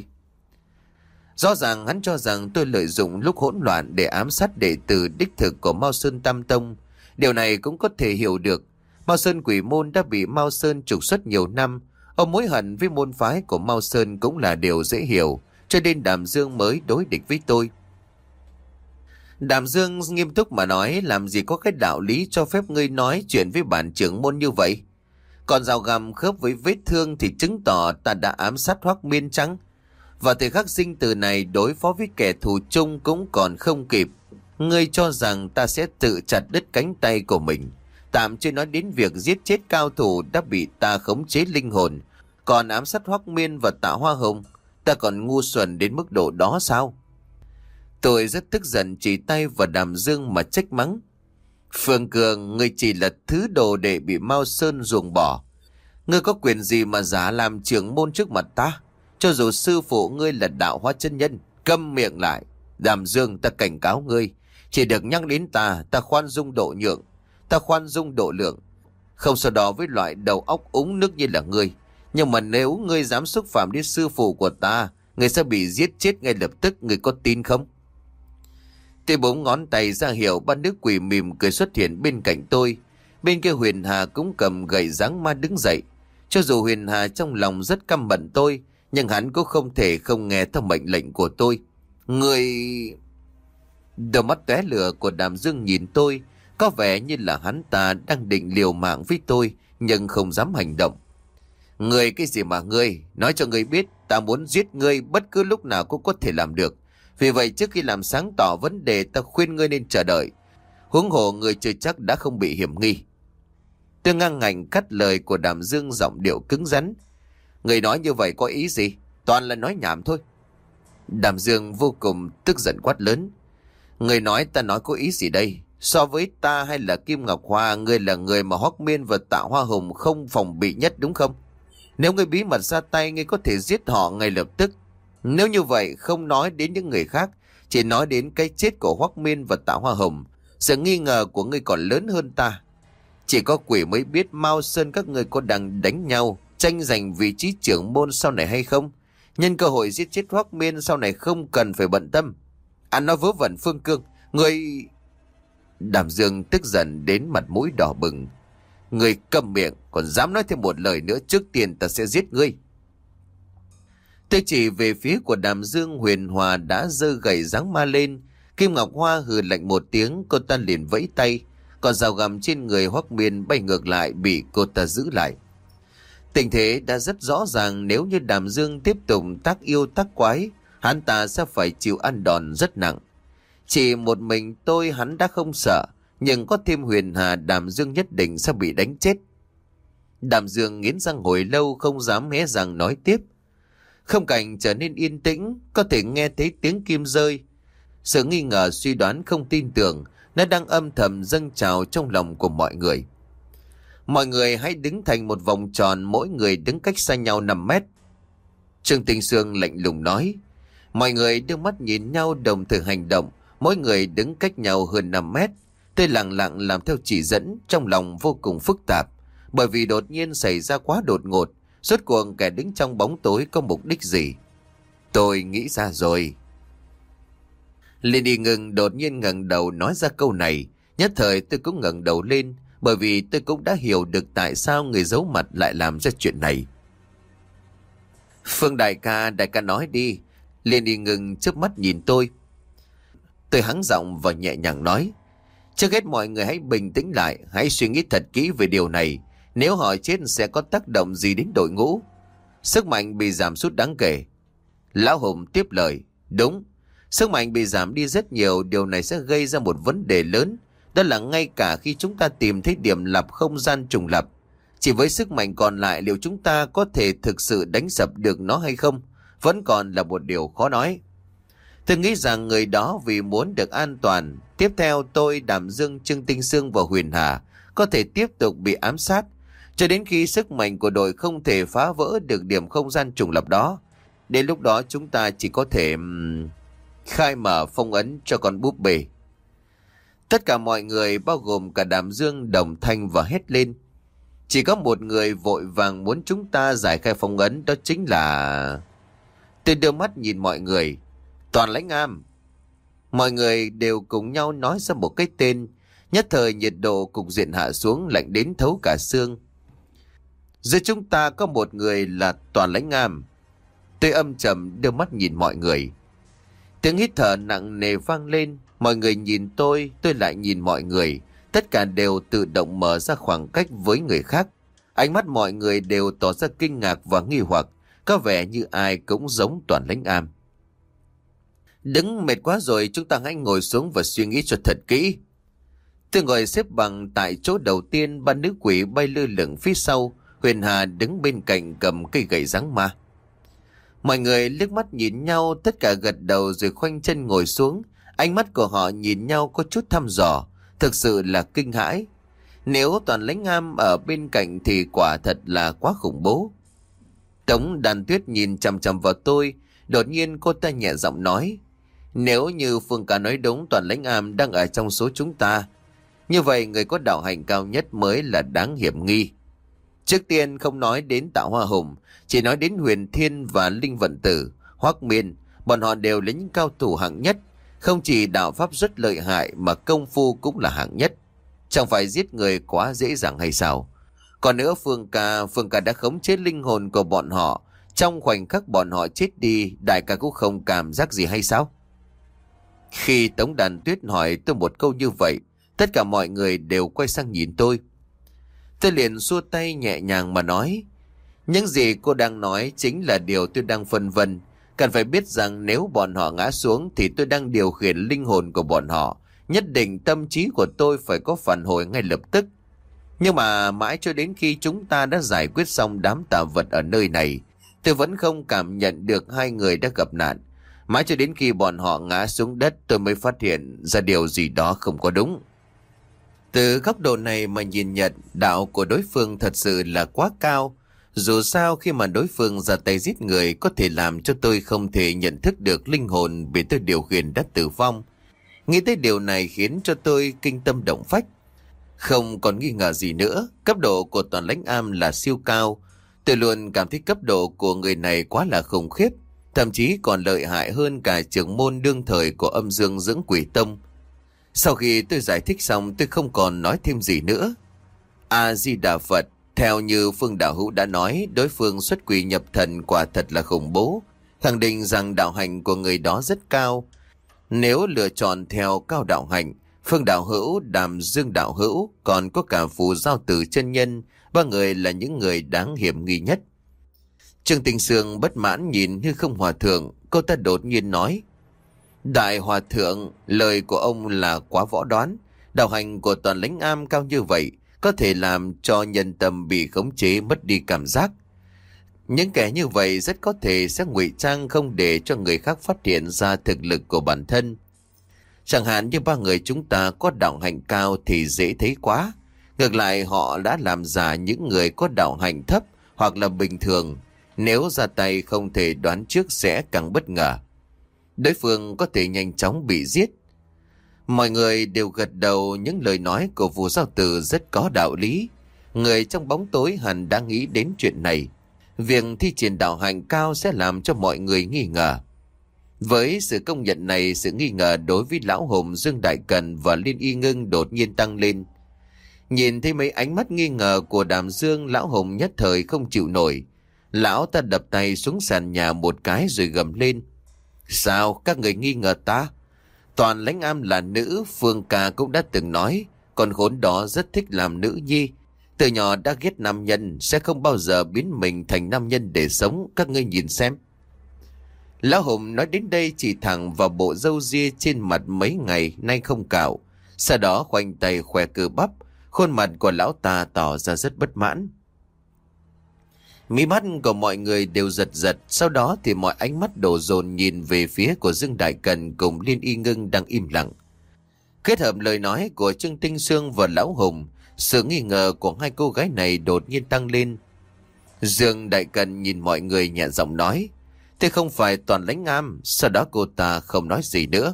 Rõ ràng hắn cho rằng tôi lợi dụng lúc hỗn loạn để ám sát đệ tử đích thực của Mao Sơn Tam Tông. Điều này cũng có thể hiểu được. Mao Sơn Quỷ môn đã bị Mao Sơn trục xuất nhiều năm. Ông mối hận với môn phái của Mao Sơn cũng là điều dễ hiểu, cho nên Đàm Dương mới đối địch với tôi. Đàm Dương nghiêm túc mà nói, làm gì có cái đạo lý cho phép ngươi nói chuyện với bản trưởng môn như vậy. Còn dao găm khớp với vết thương thì chứng tỏ ta đã ám sát Hoắc Miên chăng? Và thời khắc sinh tử này đối phó với kẻ thù chung cũng còn không kịp. Ngươi cho rằng ta sẽ tự chặt đứt cánh tay của mình. Tạm chưa nói đến việc giết chết cao thủ đã bị ta khống chế linh hồn. Còn ám sát Hoắc Miên và Tạ Hoa Hồng, ta còn ngu xuẩn đến mức độ đó sao? Tôi rất tức giận chỉ tay vào Đàm Dương mà trách mắng. Phương Cường, ngươi chỉ là thứ đồ để bị Mao Sơn ruồng bỏ. Ngươi có quyền gì mà giả làm trưởng môn trước mặt ta? Cho dù sư phụ ngươi là Đạo Hóa chân nhân, câm miệng lại. Đàm Dương, ta cảnh cáo ngươi, chỉ được nhắc đến ta, ta khoan dung độ nhượng, ta khoan dung độ lượng, không so đo với loại đầu óc úng nước như là ngươi. Nhưng mà nếu ngươi dám xúc phạm đến sư phụ của ta, ngươi sẽ bị giết chết ngay lập tức, ngươi có tin không? Tôi búng ngón tay ra hiệu ba nữ quỷ mỉm cười xuất hiện bên cạnh tôi. Bên kia Huyền Hà cũng cầm gậy dáng ma đứng dậy. Cho dù Huyền Hà trong lòng rất căm hận tôi, nhưng hắn cũng không thể không nghe theo mệnh lệnh của tôi. Người... Đôi mắt tóe lửa của Đàm Dương nhìn tôi, có vẻ như là hắn ta đang định liều mạng với tôi, nhưng không dám hành động. Người cái gì mà ngươi, nói cho ngươi biết, ta muốn giết ngươi bất cứ lúc nào cũng có thể làm được. Vì vậy trước khi làm sáng tỏ vấn đề, ta khuyên ngươi nên chờ đợi. Huống hồ người chưa chắc đã không bị hiểm nghi. Tôi ngang ngạnh cắt lời của Đàm Dương, giọng điệu cứng rắn. Người nói như vậy có ý gì? Toàn là nói nhảm thôi. Đàm Dương vô cùng tức giận quát lớn. Người nói ta nói có ý gì đây? So với ta hay là Kim Ngọc Hoa, ngươi là người mà Hoắc Miên và Tạ Hoa Hồng không phòng bị nhất đúng không? Nếu ngươi bí mật ra tay, ngươi có thể giết họ ngay lập tức. Nếu như vậy, không nói đến những người khác, chỉ nói đến cái chết của Hoắc Miên và Tạ Hoa Hồng, sự nghi ngờ của ngươi còn lớn hơn ta. Chỉ có quỷ mới biết Mao Sơn các ngươi có đang đánh nhau, tranh giành vị trí trưởng môn sau này hay không. Nhân cơ hội giết chết Hoắc Miên sau này không cần phải bận tâm. Anh nói vớ vẩn Phương Cương, ngươi... Đàm Dương tức giận đến mặt mũi đỏ bừng. Ngươi câm miệng, còn dám nói thêm một lời nữa, trước tiên ta sẽ giết ngươi. Tôi chỉ về phía của Đàm Dương. Huyền Hòa đã giơ gậy giáng ma lên. Kim Ngọc Hoa hừ lạnh một tiếng, cô ta liền vẫy tay. Còn dao găm trên người Hoắc Miên bay ngược lại, bị cô ta giữ lại. Tình thế đã rất rõ ràng, nếu như Đàm Dương tiếp tục tác yêu tác quái, hắn ta sẽ phải chịu ăn đòn rất nặng. Chỉ một mình tôi hắn đã không sợ, nhưng có thêm Huyền Hà, Đàm Dương nhất định sẽ bị đánh chết. Đàm Dương nghiến răng hồi lâu không dám hé răng nói tiếp. Không cảnh trở nên yên tĩnh, có thể nghe thấy tiếng kim rơi. Sự nghi ngờ, suy đoán, không tin tưởng, nó đang âm thầm dâng trào trong lòng của mọi người. Mọi người hãy đứng thành một vòng tròn, mỗi người đứng cách xa nhau năm mét. Trương Tinh Sương lạnh lùng nói. Mọi người đưa mắt nhìn nhau đồng thời hành động, mỗi người đứng cách nhau hơn năm mét. Tôi lặng lặng làm theo chỉ dẫn, trong lòng vô cùng phức tạp, bởi vì đột nhiên xảy ra quá đột ngột. Rốt cuộc kẻ đứng trong bóng tối có mục đích gì? Tôi nghĩ ra rồi. Lady Ngừng đột nhiên ngẩng đầu nói ra câu này. Nhất thời tôi cũng ngẩng đầu lên, bởi vì tôi cũng đã hiểu được tại sao người giấu mặt lại làm ra chuyện này. Phương đại ca, đại ca nói đi. Lady Ngừng chớp mắt nhìn tôi. Tôi hắng giọng và nhẹ nhàng nói. Trước hết mọi người hãy bình tĩnh lại, hãy suy nghĩ thật kỹ về điều này. Nếu họ chết sẽ có tác động gì đến đội ngũ? Sức mạnh bị giảm sút đáng kể. Lão Hùng tiếp lời. Đúng, sức mạnh bị giảm đi rất nhiều. Điều này sẽ gây ra một vấn đề lớn. Đó là ngay cả khi chúng ta tìm thấy điểm lập không gian trùng lập, Chỉ với sức mạnh còn lại liệu chúng ta có thể thực sự đánh sập được nó hay không? Vẫn còn là một điều khó nói. Tôi nghĩ rằng người đó vì muốn được an toàn. Tiếp theo tôi, Đàm Dương, Trương Tinh Sương và Huyền Hà có thể tiếp tục bị ám sát cho đến khi sức mạnh của đội không thể phá vỡ được điểm không gian trùng lập đó. Đến lúc đó chúng ta chỉ có thể um, khai mở phong ấn cho con búp bê. Tất cả mọi người bao gồm cả Đàm Dương đồng thanh và hét lên. Chỉ có một người vội vàng muốn chúng ta giải khai phong ấn, đó chính là... Tôi đưa mắt nhìn mọi người. Toàn Lãnh Am. Mọi người đều cùng nhau nói ra một cái tên. Nhất thời nhiệt độ cục diện hạ xuống, lạnh đến thấu cả xương. Giữa chúng ta có một người là Toàn Lãnh Am. Tôi âm trầm đưa mắt nhìn mọi người. Tiếng hít thở nặng nề vang lên. Mọi người nhìn tôi, tôi lại nhìn mọi người. Tất cả đều tự động mở ra khoảng cách với người khác. Ánh mắt mọi người đều tỏ ra kinh ngạc và nghi hoặc. Có vẻ như ai cũng giống Toàn Lãnh Am. Đứng mệt quá rồi, chúng ta hãy ngồi xuống và suy nghĩ cho thật kỹ. Tôi ngồi xếp bằng tại chỗ đầu tiên, ba nữ quỷ bay lơ lửng phía sau. Huyền Hà đứng bên cạnh cầm cây gậy giáng ma. Mọi người liếc mắt nhìn nhau, tất cả gật đầu rồi khoanh chân ngồi xuống. Ánh mắt của họ nhìn nhau có chút thăm dò, thực sự là kinh hãi. Nếu Toàn Lãnh Am ở bên cạnh thì quả thật là quá khủng bố. Tống Đàn Tuyết nhìn chằm chằm vào tôi, đột nhiên cô ta nhẹ giọng nói. Nếu như Phương Ca nói đúng, Toàn Lãnh Am đang ở trong số chúng ta, như vậy người có đạo hạnh cao nhất mới là đáng hiểm nghi. Trước tiên không nói đến Tạo Hoa Hùng, chỉ nói đến Huyền Thiên và Linh Vận Tử, Hoắc Miên, bọn họ đều là những cao thủ hạng nhất. Không chỉ đạo pháp rất lợi hại mà công phu cũng là hạng nhất. Chẳng phải giết người quá dễ dàng hay sao? Còn nữa Phương Ca, Phương Ca đã khống chế linh hồn của bọn họ. Trong khoảnh khắc bọn họ chết đi, đại ca cũng không cảm giác gì hay sao? Khi Tống Đàn Tuyết hỏi tôi một câu như vậy, tất cả mọi người đều quay sang nhìn tôi. Tôi liền xua tay nhẹ nhàng mà nói. Những gì cô đang nói chính là điều tôi đang phân vân. Cần phải biết rằng nếu bọn họ ngã xuống thì tôi đang điều khiển linh hồn của bọn họ. Nhất định tâm trí của tôi phải có phản hồi ngay lập tức. Nhưng mà mãi cho đến khi chúng ta đã giải quyết xong đám tà vật ở nơi này, tôi vẫn không cảm nhận được hai người đã gặp nạn. Mãi cho đến khi bọn họ ngã xuống đất tôi mới phát hiện ra điều gì đó không có đúng. Từ góc độ này mà nhìn nhận, đạo của đối phương thật sự là quá cao. Dù sao khi mà đối phương ra tay giết người có thể làm cho tôi không thể nhận thức được linh hồn bị tôi điều khiển đã tử vong. Nghĩ tới điều này khiến cho tôi kinh tâm động phách. Không còn nghi ngờ gì nữa, cấp độ của Toàn Lãnh Am là siêu cao. Tôi luôn cảm thấy cấp độ của người này quá là khủng khiếp, thậm chí còn lợi hại hơn cả trưởng môn đương thời của Âm Dương Dưỡng Quỷ Tông. Sau khi tôi giải thích xong tôi không còn nói thêm gì nữa. A-di-đà Phật, theo như Phương Đạo Hữu đã nói, đối phương xuất quỷ nhập thần quả thật là khủng bố, khẳng định rằng đạo hạnh của người đó rất cao. Nếu lựa chọn theo cao đạo hạnh, Phương Đạo Hữu, Đàm Dương Đạo Hữu, còn có cả Phù Giao Tử chân nhân, ba người là những người đáng hiểm nghi nhất. Trương Tinh Sương bất mãn nhìn Hư Không Hòa Thượng, cô ta đột nhiên nói. Đại Hòa Thượng, lời của ông là quá võ đoán. Đạo hành của Toàn Lãnh Am cao như vậy, có thể làm cho nhân tâm bị khống chế mất đi cảm giác. Những kẻ như vậy rất có thể sẽ ngụy trang không để cho người khác phát hiện ra thực lực của bản thân. Chẳng hạn như ba người chúng ta có đạo hạnh cao thì dễ thấy quá. Ngược lại họ đã làm giả những người có đạo hạnh thấp hoặc là bình thường. Nếu ra tay không thể đoán trước sẽ càng bất ngờ. Đối phương có thể nhanh chóng bị giết. Mọi người đều gật đầu, những lời nói của Phù Giao Tử rất có đạo lý. Người trong bóng tối hẳn đang nghĩ đến chuyện này. Việc thi triển đạo hạnh cao sẽ làm cho mọi người nghi ngờ. Với sự công nhận này, sự nghi ngờ đối với Lão Hùng, Dương Đại Cần và Liên Y Ngưng đột nhiên tăng lên. Nhìn thấy mấy ánh mắt nghi ngờ của Đàm Dương, Lão Hùng nhất thời không chịu nổi. Lão ta đập tay xuống sàn nhà một cái rồi gầm lên. Sao các người nghi ngờ ta? Toàn Lãnh Am là nữ, Phương Ca cũng đã từng nói, con khốn đó rất thích làm nữ nhi. Từ nhỏ đã ghét nam nhân, sẽ không bao giờ biến mình thành nam nhân để sống, các ngươi nhìn xem. Lão Hùng nói đến đây chỉ thẳng vào bộ râu ria trên mặt mấy ngày nay không cạo. Sau đó khoanh tay khoe cơ bắp, khuôn mặt của lão ta tỏ ra rất bất mãn. Mí mắt của mọi người đều giật giật, sau đó thì mọi ánh mắt đổ dồn nhìn về phía của Dương Đại Cần cùng Liên Y Ngưng đang im lặng. Kết hợp lời nói của Trương Tinh Sương và Lão Hùng, sự nghi ngờ của hai cô gái này đột nhiên tăng lên. Dương Đại Cần nhìn mọi người nhẹ giọng nói, thế không phải Toàn Lãnh Am. Sau đó cô ta không nói gì nữa.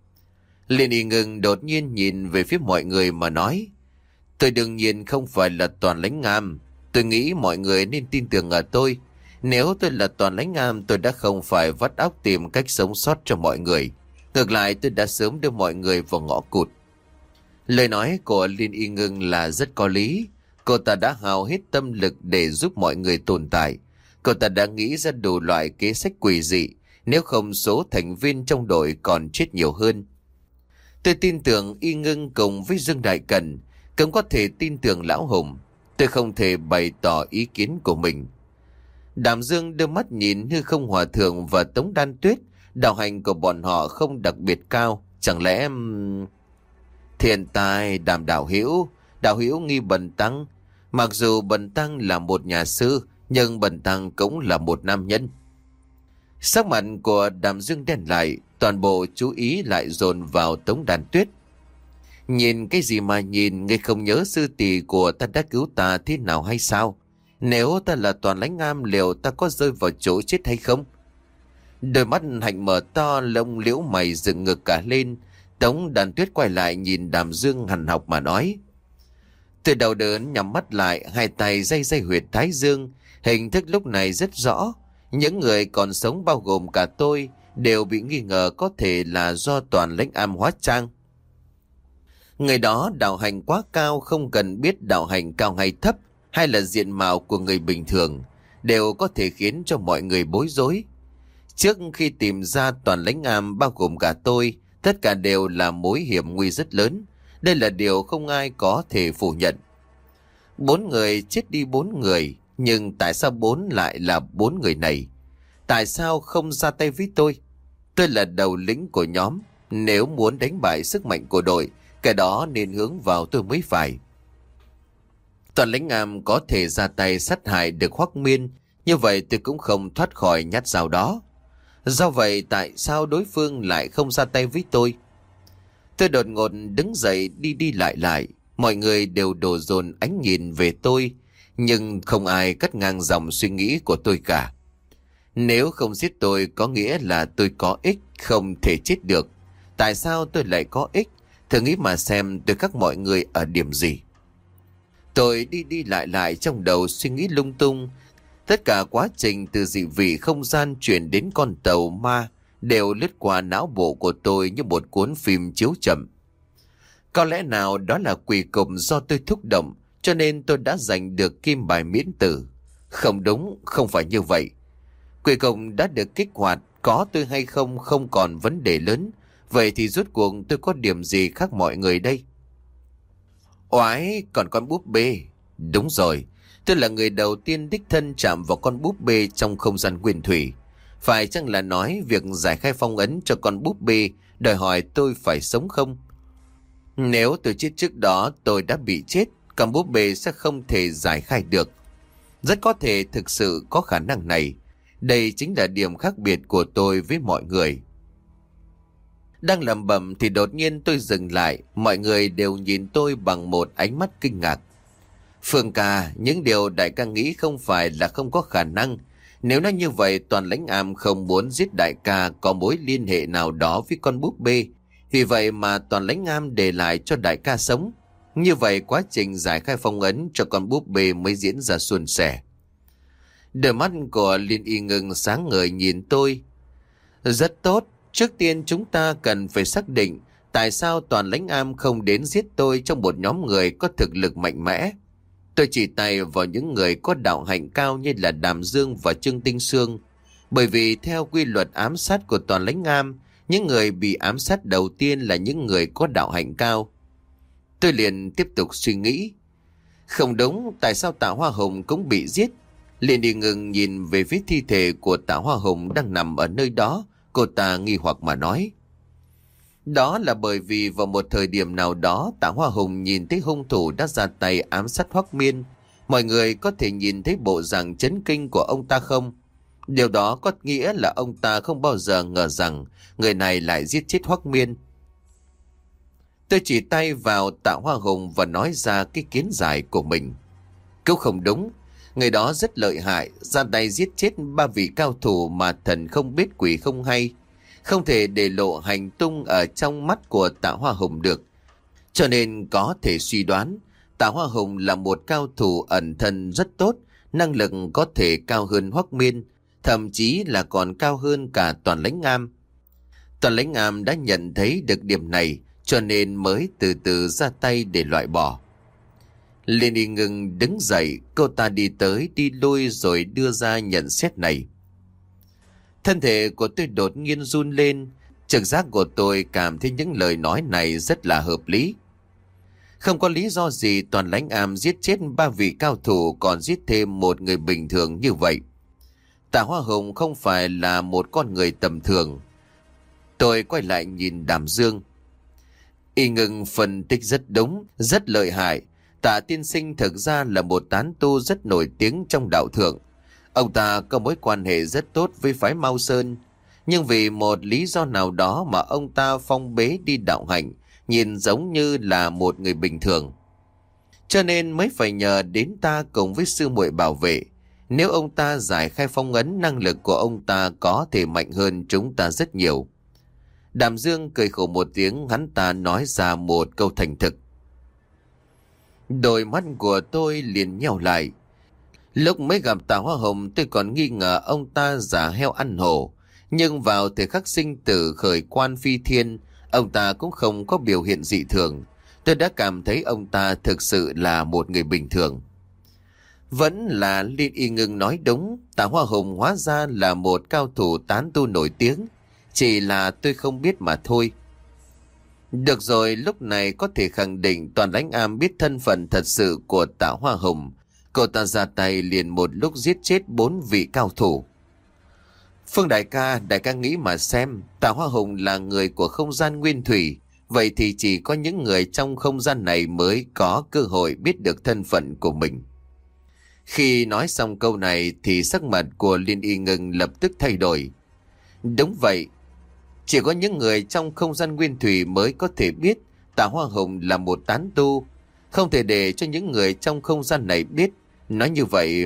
Liên Y Ngưng đột nhiên nhìn về phía mọi người mà nói, tôi đương nhiên không phải là Toàn Lãnh Am. Tôi nghĩ mọi người nên tin tưởng ở tôi. Nếu tôi là Toàn Lãnh Am, tôi đã không phải vắt óc tìm cách sống sót cho mọi người. Ngược lại, tôi đã sớm đưa mọi người vào ngõ cụt. Lời nói của Liên Y Ngưng là rất có lý. Cô ta đã hao hết tâm lực để giúp mọi người tồn tại. Cô ta đã nghĩ ra đủ loại kế sách quỷ dị, nếu không số thành viên trong đội còn chết nhiều hơn. Tôi tin tưởng Y Ngưng cùng với Dương Đại Cần, cũng có thể tin tưởng Lão Hùng. Tôi không thể bày tỏ ý kiến của mình. Đàm Dương đưa mắt nhìn hư không hòa thượng và Tống Đan Tuyết. Đạo hành của bọn họ không đặc biệt cao. Chẳng lẽ... Thiện tài Đàm đạo hữu, đạo hữu nghi Bần Tăng. Mặc dù Bần Tăng là một nhà sư, nhưng Bần Tăng cũng là một nam nhân. Sắc mặt của Đàm Dương đen lại, toàn bộ chú ý lại dồn vào Tống Đan Tuyết. Nhìn cái gì mà nhìn, ngươi không nhớ sư tỷ của ta đã cứu ta thế nào hay sao? Nếu ta là Toàn Lãnh Am, liệu ta có rơi vào chỗ chết hay không? Đôi mắt Hạnh mở to, lông liễu mày dựng ngực cả lên. Tống Đan Tuyết quay lại nhìn Đàm Dương hằn học mà nói. Tôi đau đớn nhắm mắt lại, hai tay day day huyệt thái dương. Hình thức lúc này rất rõ. Những người còn sống bao gồm cả tôi đều bị nghi ngờ có thể là do Toàn Lãnh Am hóa trang. Người đó đạo hành quá cao, không cần biết đạo hành cao hay thấp hay là diện mạo của người bình thường, đều có thể khiến cho mọi người bối rối. Trước khi tìm ra Toàn Lãnh Am bao gồm cả tôi, tất cả đều là mối hiểm nguy rất lớn. Đây là điều không ai có thể phủ nhận. Bốn người chết đi bốn người, nhưng tại sao bốn lại là bốn người này? Tại sao không ra tay với tôi? Tôi là đầu lĩnh của nhóm. Nếu muốn đánh bại sức mạnh của đội, cái đó nên hướng vào tôi mới phải. Toàn Lãnh Am có thể ra tay sát hại được Hoắc Miên, như vậy tôi cũng không thoát khỏi nhát dao đó. Do vậy tại sao đối phương lại không ra tay với tôi? Tôi đột ngột đứng dậy đi đi lại lại. Mọi người đều đổ dồn ánh nhìn về tôi, nhưng không ai cắt ngang dòng suy nghĩ của tôi cả. Nếu không giết tôi có nghĩa là tôi có ích, không thể chết được. Tại sao tôi lại có ích? Thử nghĩ mà xem tôi các mọi người ở điểm gì. Tôi đi đi lại lại trong đầu suy nghĩ lung tung. Tất cả quá trình từ dị vị không gian chuyển đến con tàu ma đều lướt qua não bộ của tôi như một cuốn phim chiếu chậm. Có lẽ nào đó là quỷ cục do tôi thúc động, cho nên tôi đã giành được kim bài miễn tử. Không đúng, không phải như vậy. Quỷ cục đã được kích hoạt, có tôi hay không không còn vấn đề lớn. Vậy thì rốt cuộc tôi có điểm gì khác mọi người đây? Oái, còn con búp bê. Đúng rồi, tôi là người đầu tiên đích thân chạm vào con búp bê trong không gian nguyên thủy. Phải chăng là nói việc giải khai phong ấn cho con búp bê đòi hỏi tôi phải sống không? Nếu tôi chết trước đó tôi đã bị chết, con búp bê sẽ không thể giải khai được. Rất có thể thực sự có khả năng này. Đây chính là điểm khác biệt của tôi với mọi người. Đang lẩm bẩm thì đột nhiên tôi dừng lại. Mọi người đều nhìn tôi bằng một ánh mắt kinh ngạc. Phương ca, những điều đại ca nghĩ không phải là không có khả năng. Nếu nói như vậy, Toàn Lãnh Am không muốn giết đại ca có mối liên hệ nào đó với con búp bê. Vì vậy mà Toàn Lãnh Am để lại cho đại ca sống. Như vậy quá trình giải khai phong ấn cho con búp bê mới diễn ra suôn sẻ. Đôi mắt của Liên Y Ngưng sáng ngời nhìn tôi. Rất tốt. Trước tiên chúng ta cần phải xác định tại sao Toàn Lãnh Am không đến giết tôi trong một nhóm người có thực lực mạnh mẽ. Tôi chỉ tay vào những người có đạo hạnh cao như là Đàm Dương và Trương Tinh Sương. Bởi vì theo quy luật ám sát của Toàn Lãnh Am, những người bị ám sát đầu tiên là những người có đạo hạnh cao. Tôi liền tiếp tục suy nghĩ. Không đúng, tại sao Tạ Hoa Hồng cũng bị giết? Liền đi ngừng nhìn về phía thi thể của Tạ Hoa Hồng đang nằm ở nơi đó. Cô ta nghi hoặc mà nói. Đó là bởi vì vào một thời điểm nào đó Tạ Hoa Hồng nhìn thấy hung thủ đã ra tay ám sát Hoắc Miên. Mọi người có thể nhìn thấy bộ dạng chấn kinh của ông ta không? Điều đó có nghĩa là ông ta không bao giờ ngờ rằng người này lại giết chết Hoắc Miên. Tôi chỉ tay vào Tạ Hoa Hùng và nói ra cái kiến giải của mình. Câu không đúng, người đó rất lợi hại, ra tay giết chết ba vị cao thủ mà thần không biết quỷ không hay. Không thể để lộ hành tung ở trong mắt của Tạ Hoa Hùng được. Cho nên có thể suy đoán Tạ Hoa Hùng là một cao thủ ẩn thân rất tốt, năng lực có thể cao hơn Hoắc Miên, thậm chí là còn cao hơn cả Toàn Lãnh Am. Toàn Lãnh Am đã nhận thấy được điểm này, cho nên mới từ từ ra tay để loại bỏ. Liên Y Ngưng đứng dậy, cô ta đi tới đi lui rồi đưa ra nhận xét này. Thân thể của tôi đột nhiên run lên, trực giác của tôi cảm thấy những lời nói này rất là hợp lý. Không có lý do gì Toàn Lãnh Am giết chết ba vị cao thủ còn giết thêm một người bình thường như vậy. Tạ Hoa Hùng không phải là một con người tầm thường. Tôi quay lại nhìn Đàm Dương. Y Ngưng phân tích rất đúng, rất lợi hại. Tạ tiên sinh thực ra là một tán tu rất nổi tiếng trong đạo thượng. Ông ta có mối quan hệ rất tốt với phái Mao Sơn. Nhưng vì một lý do nào đó mà ông ta phong bế đi đạo hạnh, nhìn giống như là một người bình thường. Cho nên mới phải nhờ đến ta cùng với sư muội bảo vệ. Nếu ông ta giải khai phong ấn, năng lực của ông ta có thể mạnh hơn chúng ta rất nhiều. Đàm Dương cười khổ một tiếng, hắn ta nói ra một câu thành thực. Đôi mắt của tôi liền nheo lại. Lúc mới gặp Tạ Hoa Hồng tôi còn nghi ngờ ông ta giả heo ăn hổ. Nhưng vào thời khắc sinh tử khởi quan phi thiên, ông ta cũng không có biểu hiện dị thường. Tôi đã cảm thấy ông ta thực sự là một người bình thường. Vẫn là Liên Y Ngưng nói đúng, Tạ Hoa Hồng hóa ra là một cao thủ tán tu nổi tiếng. Chỉ là tôi không biết mà thôi. Được rồi, lúc này có thể khẳng định Toàn Lãnh Am biết thân phận thật sự của Tạ Hoa Hồng. Cô ta ra tay liền một lúc giết chết bốn vị cao thủ. Phương đại ca, đại ca nghĩ mà xem, Tạ Hoa Hồng là người của không gian nguyên thủy. Vậy thì chỉ có những người trong không gian này mới có cơ hội biết được thân phận của mình. Khi nói xong câu này thì sắc mặt của Liên Y Ngưng lập tức thay đổi. Đúng vậy, chỉ có những người trong không gian nguyên thủy mới có thể biết Tạ Hoa Hồng là một tán tu. Không thể để cho những người trong không gian này biết. Nói như vậy...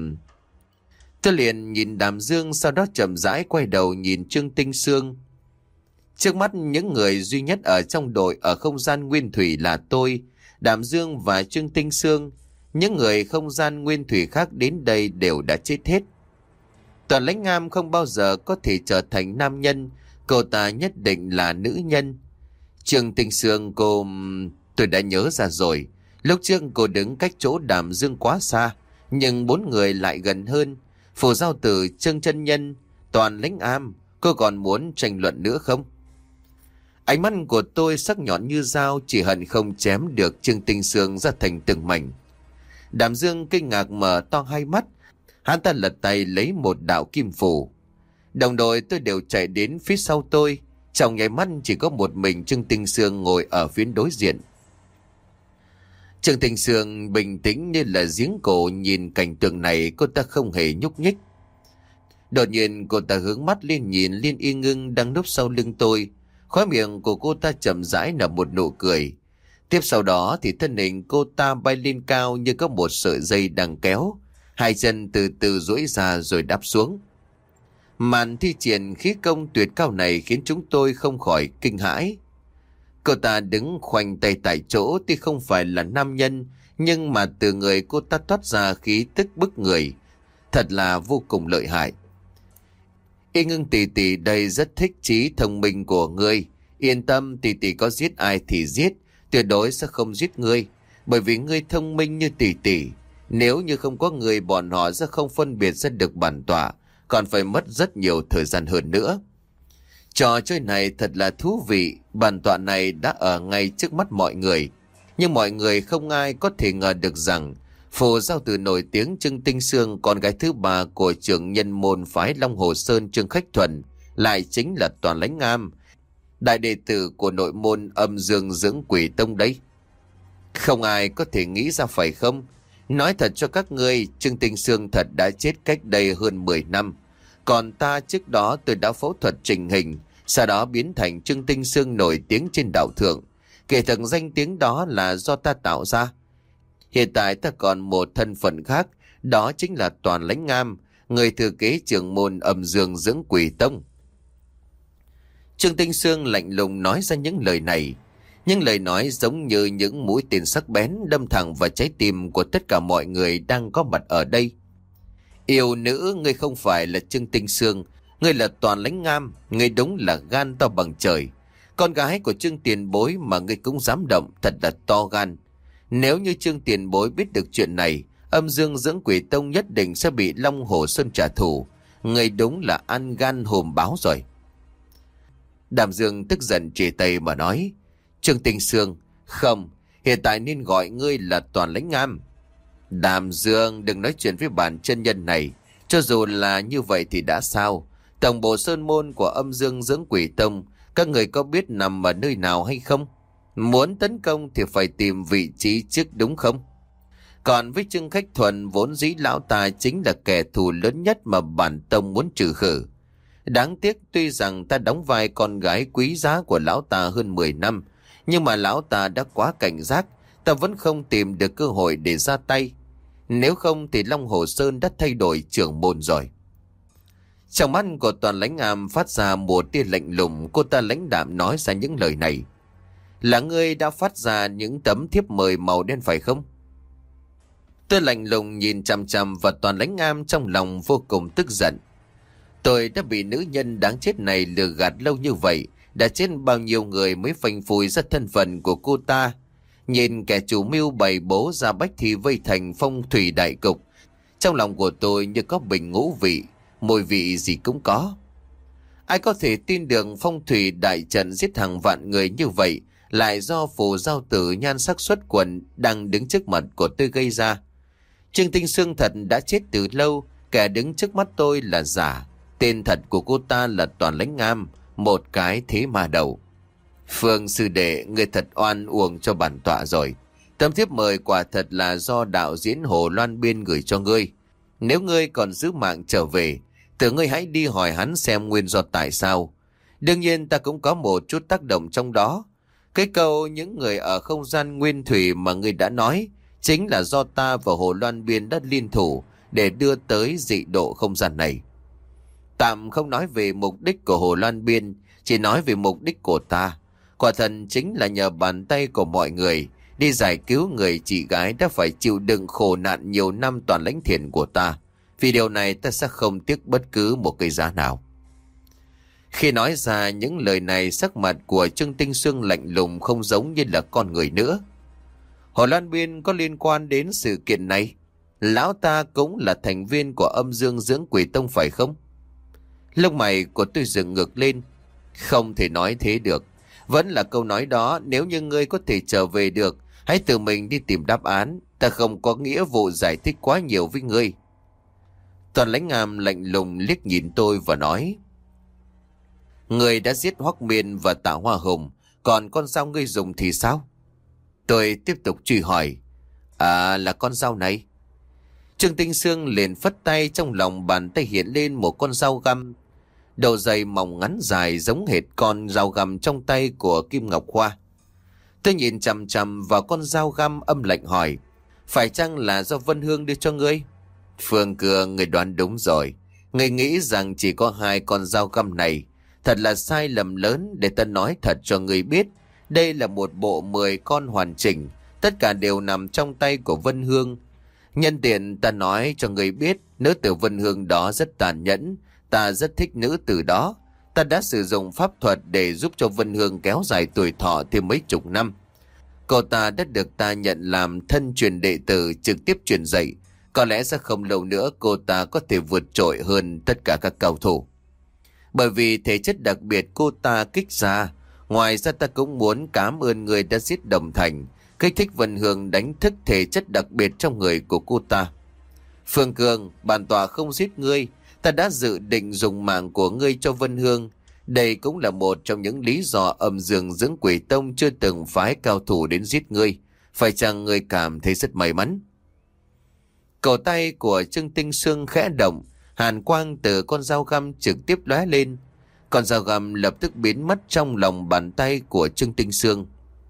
Tôi liền nhìn Đàm Dương, sau đó chậm rãi quay đầu nhìn Trương Tinh Sương. Trước mắt những người duy nhất ở trong đội ở không gian nguyên thủy là tôi, Đàm Dương và Trương Tinh Sương. Những người không gian nguyên thủy khác đến đây đều đã chết hết. Toàn Lãnh Am không bao giờ có thể trở thành nam nhân, cô ta nhất định là nữ nhân. Trương Tinh Sương cô... Tôi đã nhớ ra rồi. Lúc trước cô đứng cách chỗ Đàm Dương quá xa, nhưng bốn người lại gần hơn. Phù Giao Tử, Trương Chân Nhân, Toàn Lãnh Am, cô còn muốn tranh luận nữa không? Ánh mắt của tôi sắc nhọn như dao, chỉ hận không chém được Trương Tinh Sương ra thành từng mảnh. Đàm Dương kinh ngạc mở to hai mắt, hắn ta lật tay lấy một đạo kim phù. Đồng đội tôi đều chạy đến phía sau tôi, trong nháy mắt chỉ có một mình Trương Tinh Sương ngồi ở phía đối diện. Trương Tinh Sương bình tĩnh như là giếng cổ, nhìn cảnh tượng này cô ta không hề nhúc nhích. Đột nhiên cô ta hướng mắt lên nhìn Liên Y Ngưng đang núp sau lưng tôi. Khóe miệng của cô ta chậm rãi nở một nụ cười. Tiếp sau đó thì thân hình cô ta bay lên cao như có một sợi dây đang kéo. Hai chân từ từ duỗi ra rồi đáp xuống. Màn thi triển khí công tuyệt cao này khiến chúng tôi không khỏi kinh hãi. Cô ta đứng khoanh tay tại chỗ, tuy không phải là nam nhân, nhưng mà từ người cô ta toát ra khí tức bức người. Thật là vô cùng lợi hại. Y Ngưng tỷ tỷ đây rất thích trí thông minh của ngươi. Yên tâm, tỷ tỷ có giết ai thì giết, tuyệt đối sẽ không giết ngươi. Bởi vì ngươi thông minh như tỷ tỷ. Nếu như không có người, bọn họ sẽ không phân biệt ra được bản tọa, còn phải mất rất nhiều thời gian hơn nữa. Trò chơi này thật là thú vị. Bản tọa này đã ở ngay trước mắt mọi người, nhưng mọi người không ai có thể ngờ được rằng Phù Giao Tử nổi tiếng Trương Tinh Sương, con gái thứ ba của trưởng nhân môn phái Long Hồ Sơn Trương Khách Thuần, lại chính là Toàn Lãnh Am, đại đệ tử của nội môn Âm Dương Dưỡng Quỷ Tông đấy. Không ai có thể nghĩ ra phải không? Nói thật cho các ngươi, Trương Tinh Sương thật đã chết cách đây hơn mười năm. Còn ta trước đó tôi đã phẫu thuật chỉnh hình, sau đó biến thành Trương Tinh Sương nổi tiếng trên đạo thượng. Kể thật danh tiếng đó là do ta tạo ra. Hiện tại ta còn một thân phận khác, đó chính là Toàn Lãnh Ngam, người thừa kế trưởng môn Âm Dương Dưỡng Quỷ Tông. Trương Tinh Sương lạnh lùng nói ra những lời này. Những lời nói giống như những mũi tên sắc bén đâm thẳng vào trái tim của tất cả mọi người đang có mặt ở đây. Yêu nữ, ngươi không phải là Trương Tinh Sương, ngươi là Toàn Lãnh Ngam, ngươi đúng là gan to bằng trời. Con gái của Trương Tiền Bối mà ngươi cũng dám động, thật là to gan. Nếu như Trương Tiền Bối biết được chuyện này, Âm Dương Dưỡng Quỷ Tông nhất định sẽ bị Long Hổ Sơn trả thù. Ngươi đúng là ăn gan hùm báo rồi. Đàm Dương tức giận chỉ tay mà nói, Trương Tinh Sương, không, hiện tại nên gọi ngươi là Toàn Lãnh Ngam. Đàm Dương, đừng nói chuyện với bản chân nhân này. Cho dù là như vậy thì đã sao? Tổng bộ sơn môn của Âm Dương Dưỡng Quỷ Tông, các người có biết nằm ở nơi nào hay không? Muốn tấn công thì phải tìm vị trí trước đúng không? Còn với Trương Khách Thuần, vốn dĩ lão ta chính là kẻ thù lớn nhất mà bản tông muốn trừ khử. Đáng tiếc tuy rằng ta đóng vai con gái quý giá của lão ta hơn mười năm, nhưng mà lão ta đã quá cảnh giác, ta vẫn không tìm được cơ hội để ra tay. Nếu không thì Long Hồ Sơn đã thay đổi trưởng môn rồi. Trong mắt của Toàn Lãnh Ngam phát ra một tia lạnh lùng, cô ta lãnh đạm nói ra những lời này. Là ngươi đã phát ra những tấm thiếp mời màu đen phải không? Tôi lạnh lùng nhìn chằm chằm vào Toàn Lãnh Ngam, trong lòng vô cùng tức giận. Tôi đã bị nữ nhân đáng chết này lừa gạt lâu như vậy, đã chết bao nhiêu người mới phanh phui ra thân phận của cô ta. Nhìn kẻ chủ mưu bày bố ra bách thì vây thành phong thủy đại cục, trong lòng của tôi như có bình ngũ vị, mùi vị gì cũng có. Ai có thể tin được phong thủy đại trận giết hàng vạn người như vậy lại do phù giao tử nhan sắc xuất quần đang đứng trước mặt của tôi gây ra? Trương Tinh Sương thật đã chết từ lâu, kẻ đứng trước mắt tôi là giả. Tên thật của cô ta là Toàn Lãnh Ngam, một cái thế mà đầu. Phương sư đệ, người thật oan uổng cho bản tọa rồi. Tấm thiếp mời quả thật là do đạo diễn Hồ Loan Biên gửi cho ngươi. Nếu ngươi còn giữ mạng trở về, tự ngươi hãy đi hỏi hắn xem nguyên do tại sao. Đương nhiên ta cũng có một chút tác động trong đó. Cái câu những người ở không gian nguyên thủy mà ngươi đã nói chính là do ta và Hồ Loan Biên đã liên thủ để đưa tới dị độ không gian này. Tạm không nói về mục đích của Hồ Loan Biên, chỉ nói về mục đích của ta. Quả thật chính là nhờ bàn tay của mọi người đi giải cứu người chị gái đã phải chịu đựng khổ nạn nhiều năm Toàn Lãnh Thiền của ta. Vì điều này ta sẽ không tiếc bất cứ một cái giá nào. Khi nói ra những lời này, sắc mặt của Trương Tinh Sương lạnh lùng không giống như là con người nữa. Hồ Loan Biên có liên quan đến sự kiện này? Lão ta cũng là thành viên của Âm Dương Dưỡng Quỷ Tông phải không? Lông mày của tôi dựng ngược lên. Không thể nói thế được. Vẫn là câu nói đó, nếu như ngươi có thể trở về được, hãy tự mình đi tìm đáp án. Ta không có nghĩa vụ giải thích quá nhiều với ngươi. Toàn Lãnh Ngam lạnh lùng liếc nhìn tôi và nói, ngươi đã giết Hoắc Miên và Tạ Hoa Hùng, còn con dao ngươi dùng thì sao? Tôi tiếp tục truy hỏi. À, là con dao này. Trương Tinh Sương liền phất tay, trong lòng bàn tay hiện lên một con dao găm. Đầu dày mỏng ngắn dài giống hệt con dao găm trong tay của Kim Ngọc Khoa. Tôi nhìn chằm chằm vào con dao găm, âm lạnh hỏi, phải chăng là do Vân Hương đưa cho ngươi? Phương Cường, người đoán đúng rồi. Người nghĩ rằng chỉ có hai con dao găm này. Thật là sai lầm lớn. Để ta nói thật cho người biết, đây là một bộ mười con hoàn chỉnh, tất cả đều nằm trong tay của Vân Hương. Nhân tiện ta nói cho người biết, nữ tử Vân Hương đó rất tàn nhẫn. Ta rất thích nữ tử đó. Ta đã sử dụng pháp thuật để giúp cho Vân Hương kéo dài tuổi thọ thêm mấy chục năm. Cô ta đã được ta nhận làm thân truyền đệ tử, trực tiếp truyền dạy. Có lẽ sẽ không lâu nữa cô ta có thể vượt trội hơn tất cả các cao thủ. Bởi vì thể chất đặc biệt cô ta kích ra. Ngoài ra ta cũng muốn cảm ơn người đã giết Đồng Thành, kích thích Vân Hương đánh thức thể chất đặc biệt trong người của cô ta. Phương Cường, bản tọa không giết ngươi. Ta đã dự định dùng mạng của ngươi cho Vân Hương. Đây cũng là một trong những lý do Âm Dương Dưỡng Quỷ Tông chưa từng phái cao thủ đến giết ngươi. Phải chăng ngươi cảm thấy rất may mắn? Cổ tay của Trương Tinh Sương khẽ động, hàn quang từ con dao găm trực tiếp lóe lên. Con dao găm lập tức biến mất trong lòng bàn tay của Trương Tinh Sương.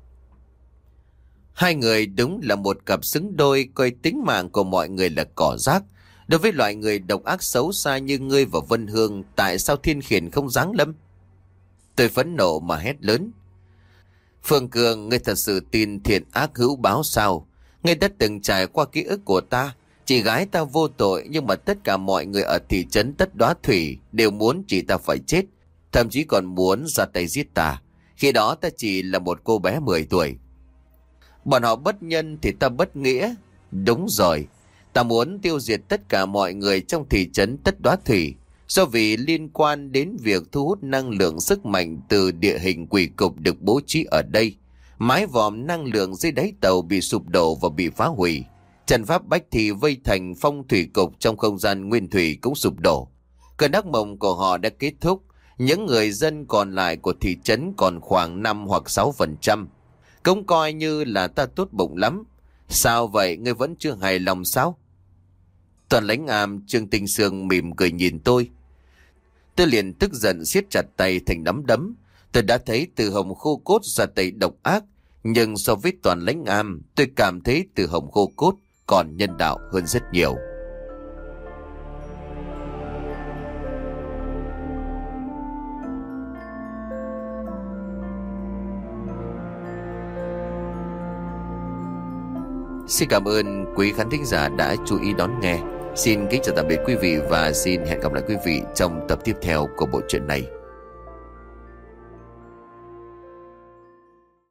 Hai người đúng là một cặp xứng đôi, coi tính mạng của mọi người là cỏ rác. Đối với loại người độc ác xấu xa như ngươi và Vân Hương, tại sao Thiên Khiển không giáng lâm? Tôi phẫn nộ mà hét lớn. Phương Cường, ngươi thật sự tin thiện ác hữu báo sao? Ngươi đã từng trải qua ký ức của ta. Chị gái ta vô tội, nhưng mà tất cả mọi người ở thị trấn Tất Đóa Thủy đều muốn chị ta phải chết, thậm chí còn muốn ra tay giết ta. Khi đó ta chỉ là một cô bé mười tuổi. Bọn họ bất nhân thì ta bất nghĩa. Đúng rồi, ta muốn tiêu diệt tất cả mọi người trong thị trấn Tất Đóa Thủy, do vì liên quan đến việc thu hút năng lượng sức mạnh từ địa hình quỷ cục được bố trí ở đây. Mái vòm năng lượng dưới đáy tàu bị sụp đổ và bị phá hủy. Trận pháp bách thì vây thành phong thủy cục trong không gian nguyên thủy cũng sụp đổ. Cơn ác mộng của họ đã kết thúc. Những người dân còn lại của thị trấn còn khoảng năm hoặc sáu phần trăm. Cũng coi như là ta tốt bụng lắm. Sao vậy, ngươi vẫn chưa hài lòng sao? Toàn lãnh am Trương Tinh Sương mỉm cười nhìn tôi. Tôi liền tức giận siết chặt tay thành nắm đấm. Tôi đã thấy Từ Hồng Khô Cốt ra tay độc ác, nhưng so với Toàn lãnh am, tôi cảm thấy Từ Hồng Khô Cốt còn nhân đạo hơn rất nhiều. Xin cảm ơn quý khán thính giả đã chú ý đón nghe. Xin kính chào tạm biệt quý vị và xin hẹn gặp lại quý vị trong tập tiếp theo của bộ truyện này.